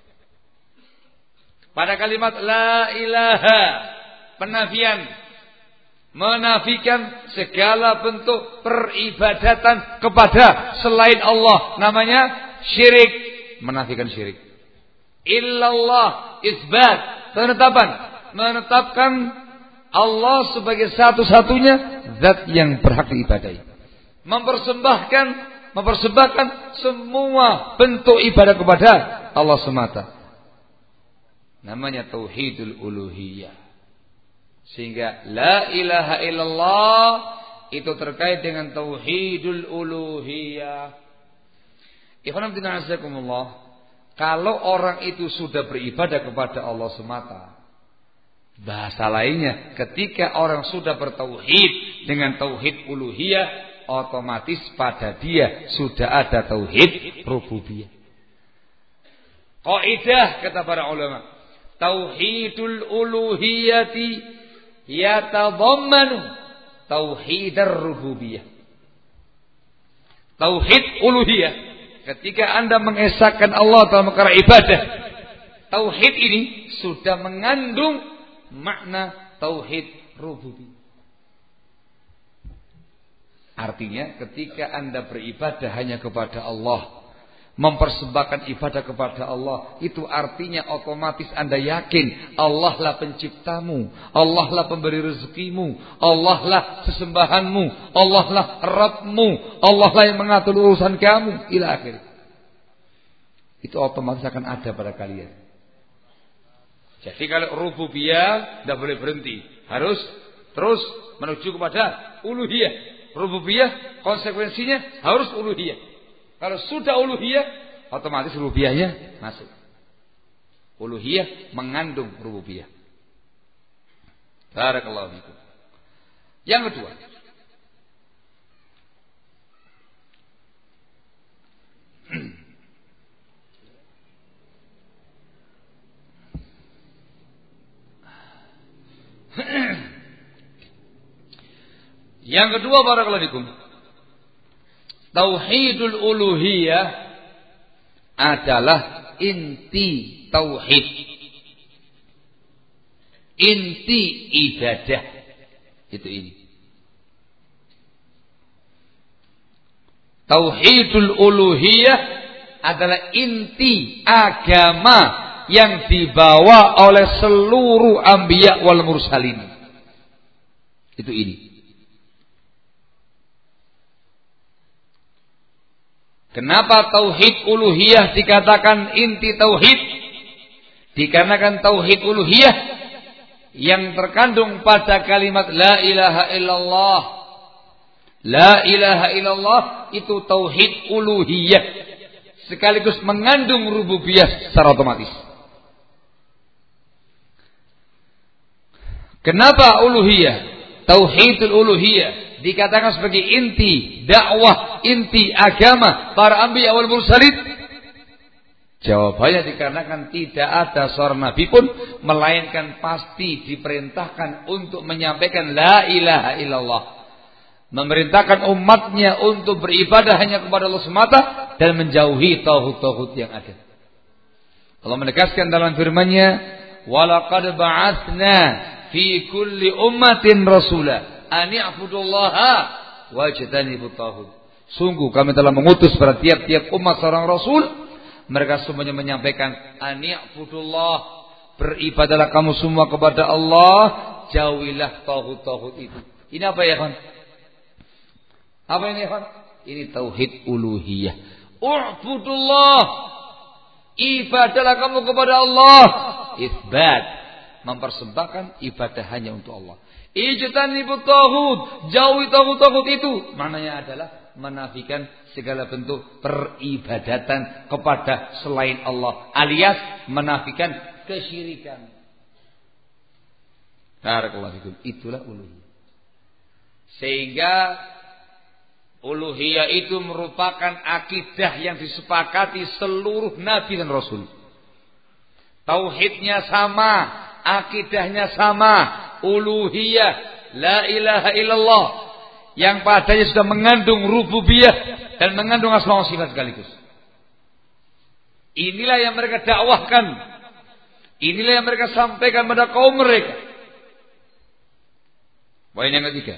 Pada kalimat la ilaha, penafian, menafikan segala bentuk peribadatan kepada selain Allah, namanya syirik, menafikan syirik. Illallah, isbat, penetapan, menetapkan Allah sebagai satu-satunya zat yang berhak diibadahi. Mempersembahkan, mempersembahkan semua bentuk ibadah kepada Allah semata. Namanya tauhidul uluhiyah. Sehingga la ilaha illallah itu terkait dengan tauhidul uluhiyah. Ikhwan fillah azakumullah, kalau orang itu sudah beribadah kepada Allah semata, bahasa lainnya, ketika orang sudah bertauhid dengan tauhid uluhiyah, otomatis pada dia sudah ada tauhid rububiyah. Kaidah kata para ulama, tauhidul uluhiyati yatadhammanu tauhidar rububiyah. Tauhid uluhiyah, ketika Anda mengesahkan Allah dalam perkara ibadah, tauhid ini sudah mengandung makna tauhid rububiyah. Artinya ketika Anda beribadah hanya kepada Allah, mempersembahkan ibadah kepada Allah, itu artinya otomatis Anda yakin Allah lah penciptamu, Allah lah pemberi rezekimu, Allah lah sesembahanmu, Allah lah Rabbmu, Allah lah yang mengatur urusan kamu, ila akhir. Itu otomatis akan ada pada kalian. Jadi kalau rububiyah tidak boleh berhenti, harus terus menuju kepada uluhiyah. Rububiyah konsekuensinya harus uluhiyah. Kalau sudah uluhiyah, otomatis rububiyahnya masuk. Uluhiyah mengandung rububiyah. Barakallahu fikum. Yang kedua, yang kedua barakallahu fikum, tauhidul uluhiyah adalah inti tauhid, inti ibadah. Itu ini. Tauhidul uluhiyah adalah inti agama yang dibawa oleh seluruh anbiya wal mursalin. Itu ini. Kenapa tauhid uluhiyah dikatakan inti tauhid? Dikarenakan tauhid uluhiyah yang terkandung pada kalimat la ilaha illallah. La ilaha illallah itu tauhid uluhiyah, sekaligus mengandung rububiyah secara otomatis. Kenapa uluhiyah? Tauhidul uluhiyah dikatakan sebagai inti dakwah, inti agama para anbiya wal mursalin. Jawabannya dikarenakan tidak ada seorang nabi pun melainkan pasti diperintahkan untuk menyampaikan la ilaha illallah, memerintahkan umatnya untuk beribadah hanya kepada Allah semata dan menjauhi tauhid-tauhid yang ada. Allah menegaskan dalam firman-Nya, walaqad ba'atsna fi kulli ummatin rasula an i'budullaha wajtanibut taghut. Sungguh kami telah mengutus pada tiap-tiap umat seorang rasul, mereka semuanya menyampaikan an i'budullah, beribadalah kamu semua kepada Allah, jauhilah taghut-taghut itu. Ini apa ya, kawan? Apa ini, kawan? Ini tauhid uluhiyah. U'budullah, ibadahlah kamu kepada Allah. Isbat, mempersembahkan ibadah hanya untuk Allah. Ijtanibut taghut, jauhi taghut-taghut itu maknanya adalah menafikan segala bentuk peribadatan kepada selain Allah, alias menafikan kesyirikan. Barakallahu fikum. Itulah uluhiyah. Sehingga uluhiyah itu merupakan akidah yang disepakati seluruh nabi dan rasul. Tauhidnya sama, akidahnya sama, uluhiyah, la ilaha illallah, yang padanya sudah mengandung rububiyah dan mengandung asma wa sifat sekaligus. Inilah yang mereka dakwahkan, inilah yang mereka sampaikan pada kaum mereka. Poin yang ketiga,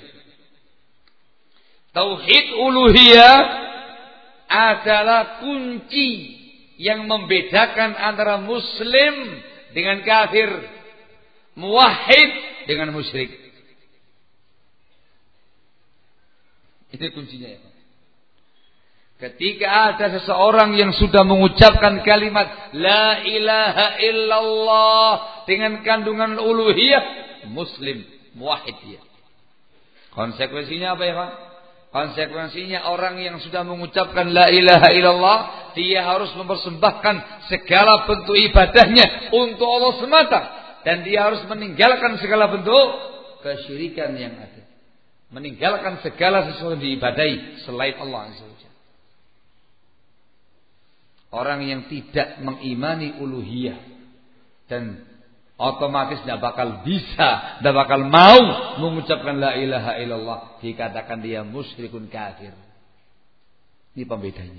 tauhid uluhiyah adalah kunci yang membedakan antara muslim dengan kafir, muwahhid dengan musyrik. Itu kuncinya ya. Ketika ada seseorang yang sudah mengucapkan kalimat La ilaha illallah dengan kandungan uluhiyah, muslim, muwahhid dia. Konsekuensinya apa ya Pak? Konsekuensinya orang yang sudah mengucapkan La ilaha illallah, dia harus mempersembahkan segala bentuk ibadahnya untuk Allah semata. Dan dia harus meninggalkan segala bentuk kesyirikan yang ada. Meninggalkan segala sesuatu yang diibadahi selain Allah Azza wa Jalla. Orang yang tidak mengimani uluhiyah dan otomatis tidak bakal bisa, tidak bakal mau mengucapkan la ilaha illallah, dikatakan dia musyrikun kafir. Ini pembedanya.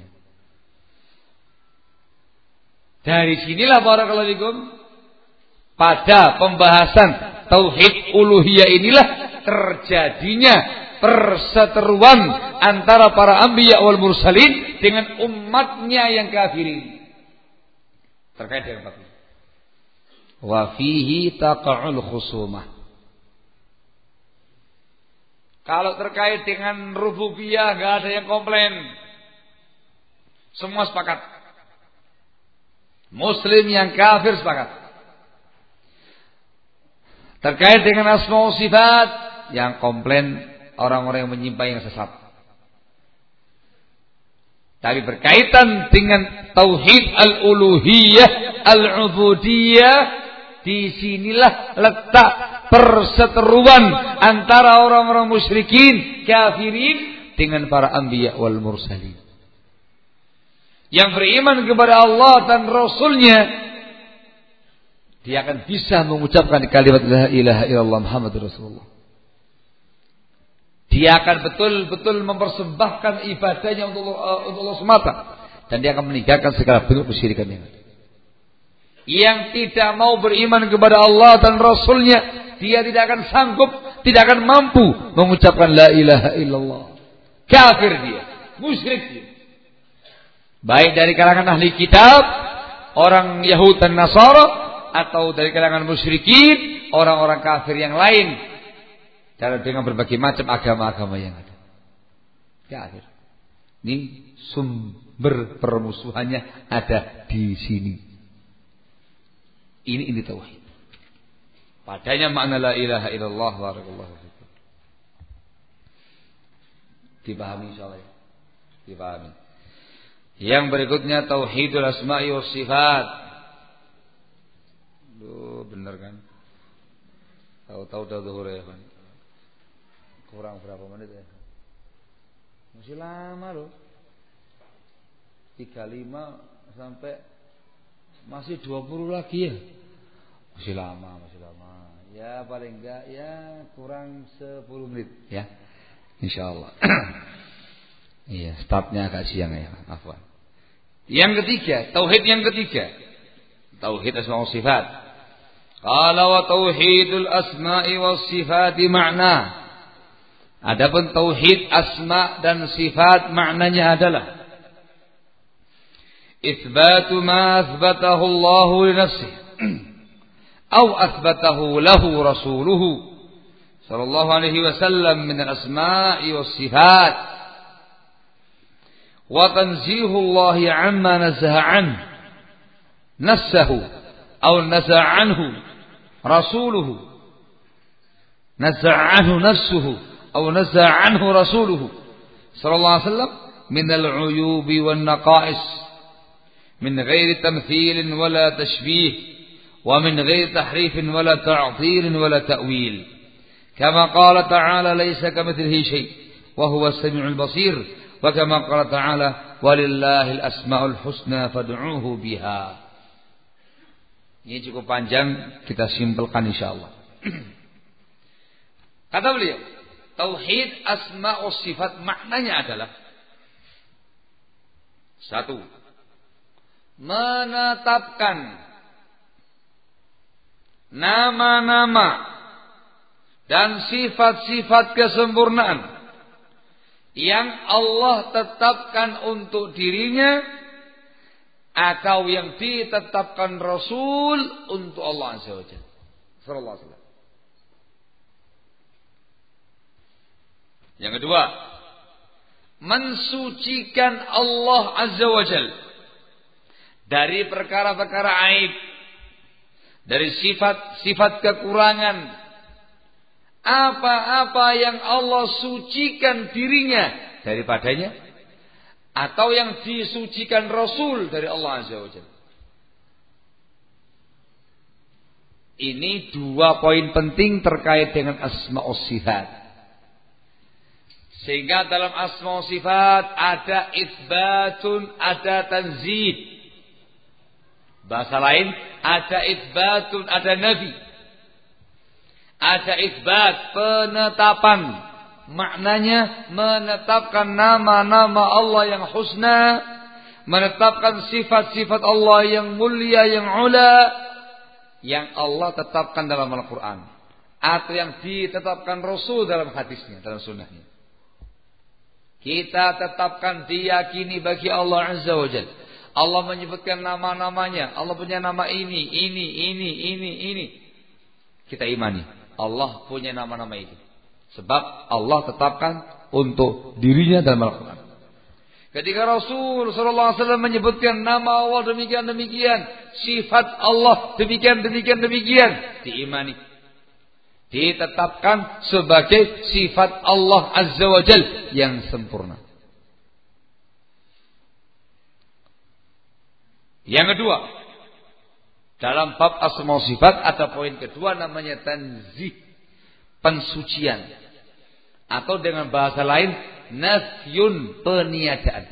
Dari sinilah barakallahu fikum, pada pembahasan tauhid uluhiyah inilah terjadinya perseteruan antara para anbiya wal mursalin dengan umatnya yang kafirin. Terkait dengan apa? Wa fihi taqa'ul khusumah. Kalau terkait dengan rububiyah enggak ada yang komplain. Semua sepakat. Muslim yang kafir sepakat. Terkait dengan asma wa sifat, yang komplain orang-orang yang menyimpang yang sesat. Tapi berkaitan dengan tauhid al-uluhiyah, al-ubudiyah, di sinilah letak perseteruan antara orang-orang musyrikin, kafirin dengan para anbiya wal mursalin. Yang beriman kepada Allah dan Rasulnya, dia akan bisa mengucapkan kalimat la ilaha illallah Muhammadur Rasulullah. Dia akan betul-betul mempersembahkan ibadahnya untuk Allah, untuk Allah semata, dan dia akan meninggalkan segala bentuk kesyirikan yang ada. Yang tidak mau beriman kepada Allah dan Rasulnya, dia tidak akan sanggup, tidak akan mampu mengucapkan la ilaha illallah. Kafir dia, musyrik dia. Baik dari kalangan ahli kitab, orang Yahud dan Nasara, atau dari kalangan musyrikin, orang-orang kafir yang lain, dan dengan berbagai macam agama-agama yang ada. Kafir. Ini sumber permusuhannya ada di sini. Ini ini tauhid. Padanya makna la ilaha illallah barakallahu fikum. Dipahami insyaallah ya. Dipahami. Yang berikutnya tauhidul asma'i was sifat. Duh, benar kan? Tahu-tahu dah zuhur ya kan. Kurang berapa menit ya? Masih lama loh. tiga puluh lima sampai masih dua puluh lagi ya. Masih lama, masih lama. Ya paling enggak ya kurang sepuluh menit ya. Insyaallah. Iya, startnya agak siang ya, afwan. Yang ketiga, tauhid yang ketiga. Tauhid asma wa sifat. Qala wa tauhidul asma'i was sifati ma'na. Adapun tauhid asma dan sifat maknanya adalah itsbatu ma athbatahu Allah li nafsihi atau athbatahu lahu rasuluhu sallallahu alaihi wasallam min al-asma'i was sifat wa tanzihu Allah amma nazaha an nafsuhu aw nazaha anhu rasuluhu nazaha anhu nafsuhu أو نزع عنه رسوله صلى الله عليه وسلم من العيوب والنقائص من غير تمثيل ولا تشبيه ومن غير تحريف ولا تعطيل ولا تأويل كما قال تعالى ليس كمثله شيء وهو السميع البصير وكما قال تعالى ولله الأسماء الحسنى فادعوه بها. Ini cukup panjang, kita simpelkan insyaallah. Kata beliau, tauhid asma wa sifat maknanya adalah satu, menetapkan nama-nama dan sifat-sifat kesempurnaan yang Allah tetapkan untuk dirinya atau yang ditetapkan Rasul untuk Allah Azza wa Jalla sallallahu alaihi wasallam. Yang kedua, mensucikan Allah Azza wa Jalla dari perkara-perkara aib, dari sifat-sifat kekurangan, apa-apa yang Allah sucikan dirinya daripadanya, atau yang disucikan Rasul dari Allah Azza wa Jalla. Ini dua poin penting terkait dengan asma wa sifat. Sehingga dalam asma wa sifat ada itsbatun, ada tanzih. Bahasa lain, ada itsbatun, ada nafi. Ada itsbat, penetapan. Maknanya menetapkan nama-nama Allah yang husna, menetapkan sifat-sifat Allah yang mulia, yang ula, yang Allah tetapkan dalam Al-Quran, atau yang ditetapkan Rasul dalam hadisnya, dalam sunnahnya. Kita tetapkan, diyakini bagi Allah Azza wa Jalla. Allah menyebutkan nama-namanya. Allah punya nama ini, ini, ini, ini, ini. Kita imani Allah punya nama-nama itu. Sebab Allah tetapkan untuk dirinya dalam Al-Quran. Ketika Rasul sallallahu alaihi wasallam menyebutkan nama Allah demikian demikian, sifat Allah demikian demikian demikian, diimani, ditetapkan sebagai sifat Allah Azza wa Jalla yang sempurna. Yang kedua, dalam bab asma wa sifat ada poin kedua namanya tanzih, pensucian, atau dengan bahasa lain nafyun, peniadaan.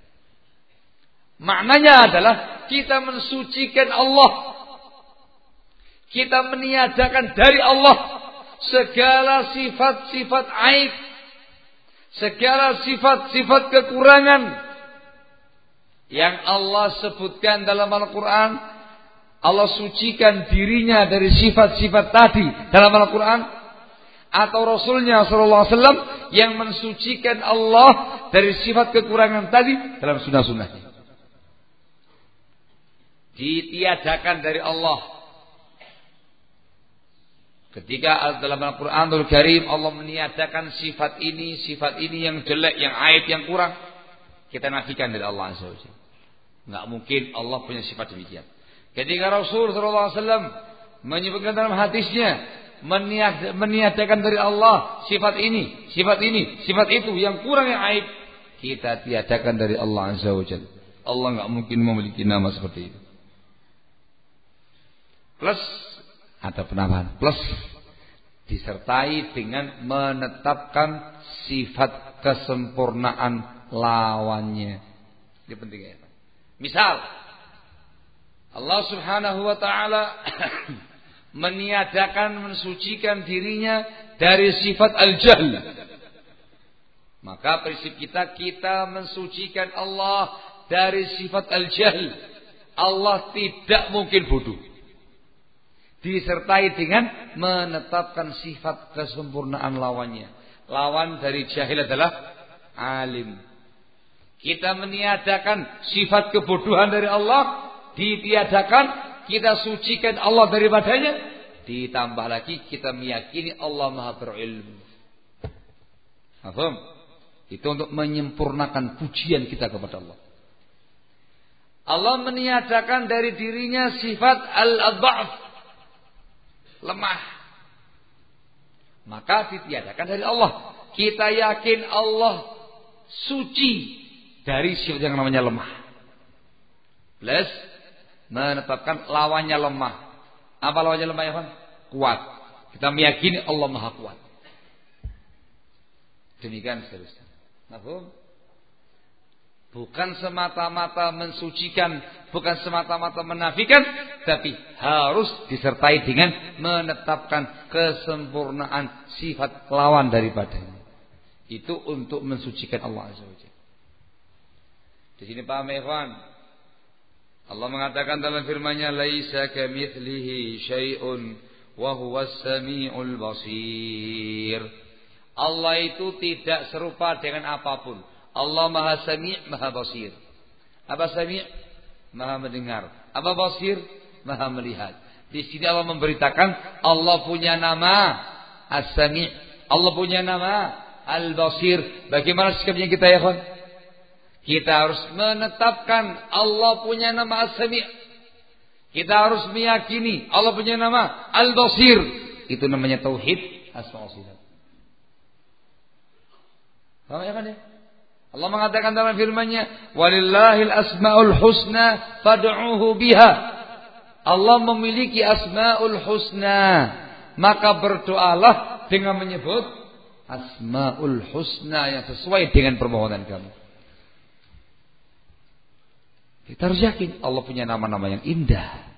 Maknanya adalah kita mensucikan Allah, kita meniadakan dari Allah segala sifat-sifat aib, segala sifat-sifat kekurangan yang Allah sebutkan dalam Al-Quran. Allah sucikan dirinya dari sifat-sifat tadi dalam Al-Quran, atau Rasulnya sallallahu alaihi wasallam yang mensucikan Allah dari sifat kekurangan tadi dalam sunnah-sunnahnya. Ditiadakan dari Allah. Ketika dalam Al-Quranul Karim Allah meniadakan sifat ini, sifat ini yang jelek, yang aib, yang kurang, kita nafikan dari Allah Azza wa Jalla. Enggak mungkin Allah punya sifat demikian. Ketika Rasul sallallahu alaihi wasallam menyebutkan dalam hadisnya, meniadakan dari Allah sifat ini, sifat ini, sifat itu yang kurang, yang aib, kita tiadakan dari Allah Azza wa Jalla. Allah enggak mungkin memiliki nama seperti itu. Plus ada penambahan, plus disertai dengan menetapkan sifat kesempurnaan lawannya. Ini penting ya. Misal Allah Subhanahu wa taala meniadakan, mensucikan dirinya dari sifat al-jahl. Maka prinsip kita, kita mensucikan Allah dari sifat al-jahl. Allah tidak mungkin bodoh. Disertai dengan menetapkan sifat kesempurnaan lawannya. Lawan dari jahil adalah alim. Kita meniadakan sifat kebodohan dari Allah, ditiadakan, kita sucikan Allah daripadanya, ditambah lagi kita meyakini Allah Maha berilmu. Paham? Itu untuk menyempurnakan pujian kita kepada Allah. Allah meniadakan dari dirinya sifat al-dha'f, lemah. Maka ditiadakan dari Allah. Kita yakin Allah suci dari sifat yang namanya lemah. Plus menetapkan lawannya lemah. Apa lawannya lemah ya kan? Kuat. Kita meyakini Allah Maha kuat. Demikian seterusnya. Paham? Bukan semata-mata mensucikan, bukan semata-mata menafikan, tapi harus disertai dengan menetapkan kesempurnaan sifat lawan daripadanya. Itu untuk mensucikan Allah Azza wa Jalla. Di sini paham ya ikhwan? Allah mengatakan dalam firman-Nya, "Laisa kamitslihi syai'un wa huwas samiul basir." Allah itu tidak serupa dengan apapun. Allah Maha Sami', Maha Basir. Apa Sami'? Maha mendengar. Apa Basir? Maha melihat. Di sini Allah memberitakan Allah punya nama As-Sami', Allah punya nama Al-Basir. Bagaimana sikapnya kita ya kawan? Kita harus menetapkan Allah punya nama As-Sami'. Kita harus meyakini Allah punya nama Al-Basir. Itu namanya tauhid asma wa sifat. Paham ya kan ya? Allah mengatakan dalam firman-Nya, "Walillahil asmaul husna fad'uuhu biha." Allah memiliki asmaul husna, maka berdoalah dengan menyebut asmaul husna yang sesuai dengan permohonan kamu. Kita harus yakin Allah punya nama-nama yang indah.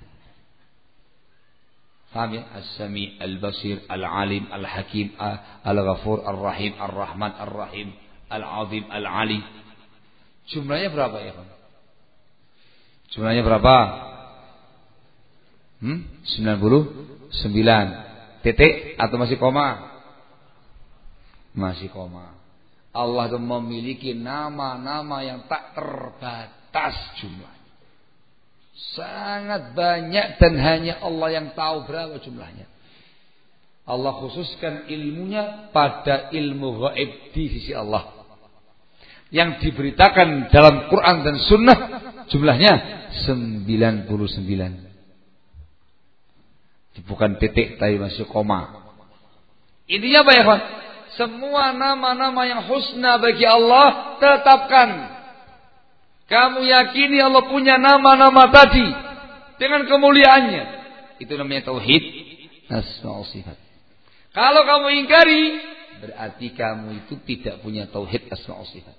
Paham ya? As-Sami', Al-Basir, Al-Alim, Al-Hakim, Al-Ghafur, Ar-Rahim, Ar-Rahman, Ar-Rahim, Al-Azim, Al-Ali. Jumlahnya berapa ya, Pak? Jumlahnya berapa? Hmm? sembilan puluh sembilan. Titik atau masih koma? Masih koma. Allah itu memiliki nama-nama yang tak terbatas jumlahnya. Sangat banyak dan hanya Allah yang tahu berapa jumlahnya. Allah khususkan ilmunya pada ilmu gaib di sisi Allah. Yang diberitakan dalam Quran dan Sunnah jumlahnya sembilan puluh sembilan. Bukan titik tapi masih koma. Intinya apa ya kawan? Semua nama-nama yang husna bagi Allah tetapkan. Kamu yakini Allah punya nama-nama tadi dengan kemuliaannya. Itu namanya tauhid asma wa sifat. Kalau kamu ingkari, berarti kamu itu tidak punya tauhid asma wa sifat.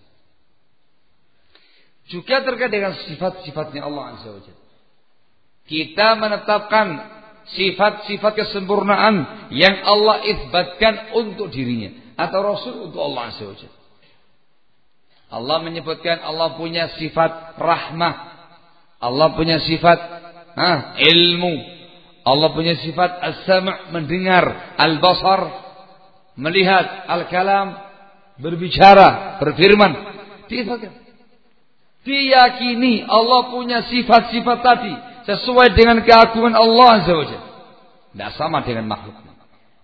Juga terkait dengan sifat-sifatnya Allah Azza wa Jalla. Kita menetapkan sifat-sifat kesempurnaan yang Allah isbatkan untuk dirinya atau Rasul untuk Allah Azza wa Jalla. Allah menyebutkan Allah punya sifat rahmah. Allah punya sifat ah, ilmu. Allah punya sifat as-sam' mendengar, al-basar melihat, al-kalam berbicara, berfirman. Diisbatkan. Diyakini Allah punya sifat-sifat tadi sesuai dengan keagungan Allah Azza wa Jalla. Tidak sama dengan makhluknya.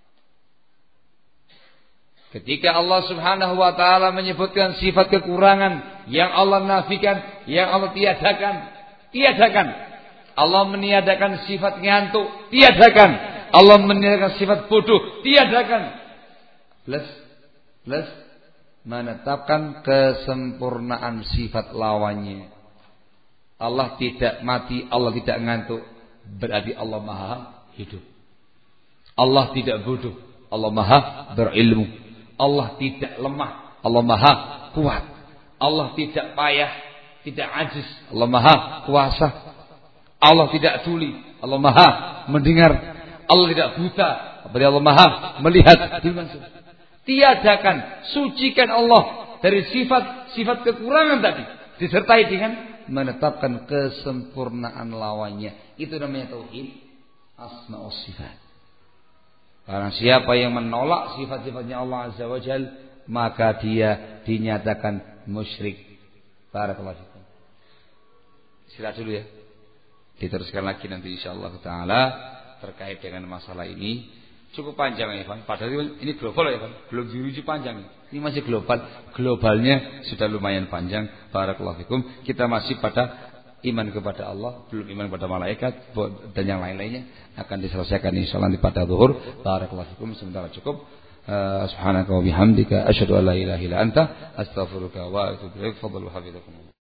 Ketika Allah Subhanahu wa taala menyebutkan sifat kekurangan yang Allah nafikan, yang Allah tiadakan, tiadakan. Allah meniadakan sifat ngantuk, tiadakan. Allah meniadakan sifat bodoh, tiadakan. Plus plus menetapkan kesempurnaan sifat lawannya. Allah tidak mati, Allah tidak ngantuk, berarti Allah Maha hidup. Allah tidak bodoh, Allah Maha berilmu. Allah tidak lemah, Allah Maha kuat. Allah tidak payah, tidak ajiz, Allah Maha kuasa. Allah tidak tuli, Allah Maha mendengar. Allah tidak buta, berarti Allah Maha melihat. Tiadakan, sucikan Allah dari sifat-sifat kekurangan tadi, disertai dengan menetapkan kesempurnaan lawannya. Itu namanya tauhid asma wa sifat. Karena siapa yang menolak sifat-sifatnya Allah Azza wa Jalla, maka dia dinyatakan musyrik. Barakallahu fikum. Sila dulu ya. Diteruskan lagi nanti insyaallah taala terkait dengan masalah ini. Cukup panjang ya, Pak. Padahal ini global ya, Pak. Belum diuji panjang. Ini masih global. Globalnya sudah lumayan panjang. Barakallahu fikum. Kita masih pada iman kepada Allah, belum iman kepada malaikat dan yang lain-lainnya akan diselesaikan insyaallah di pada zuhur. Barakallahu fikum. Sementara cukup. Uh, subhanaka wa bihamdika asyhadu an la ilaha illa anta astaghfiruka wa atubu ilaik. Fadhlu hafizakum.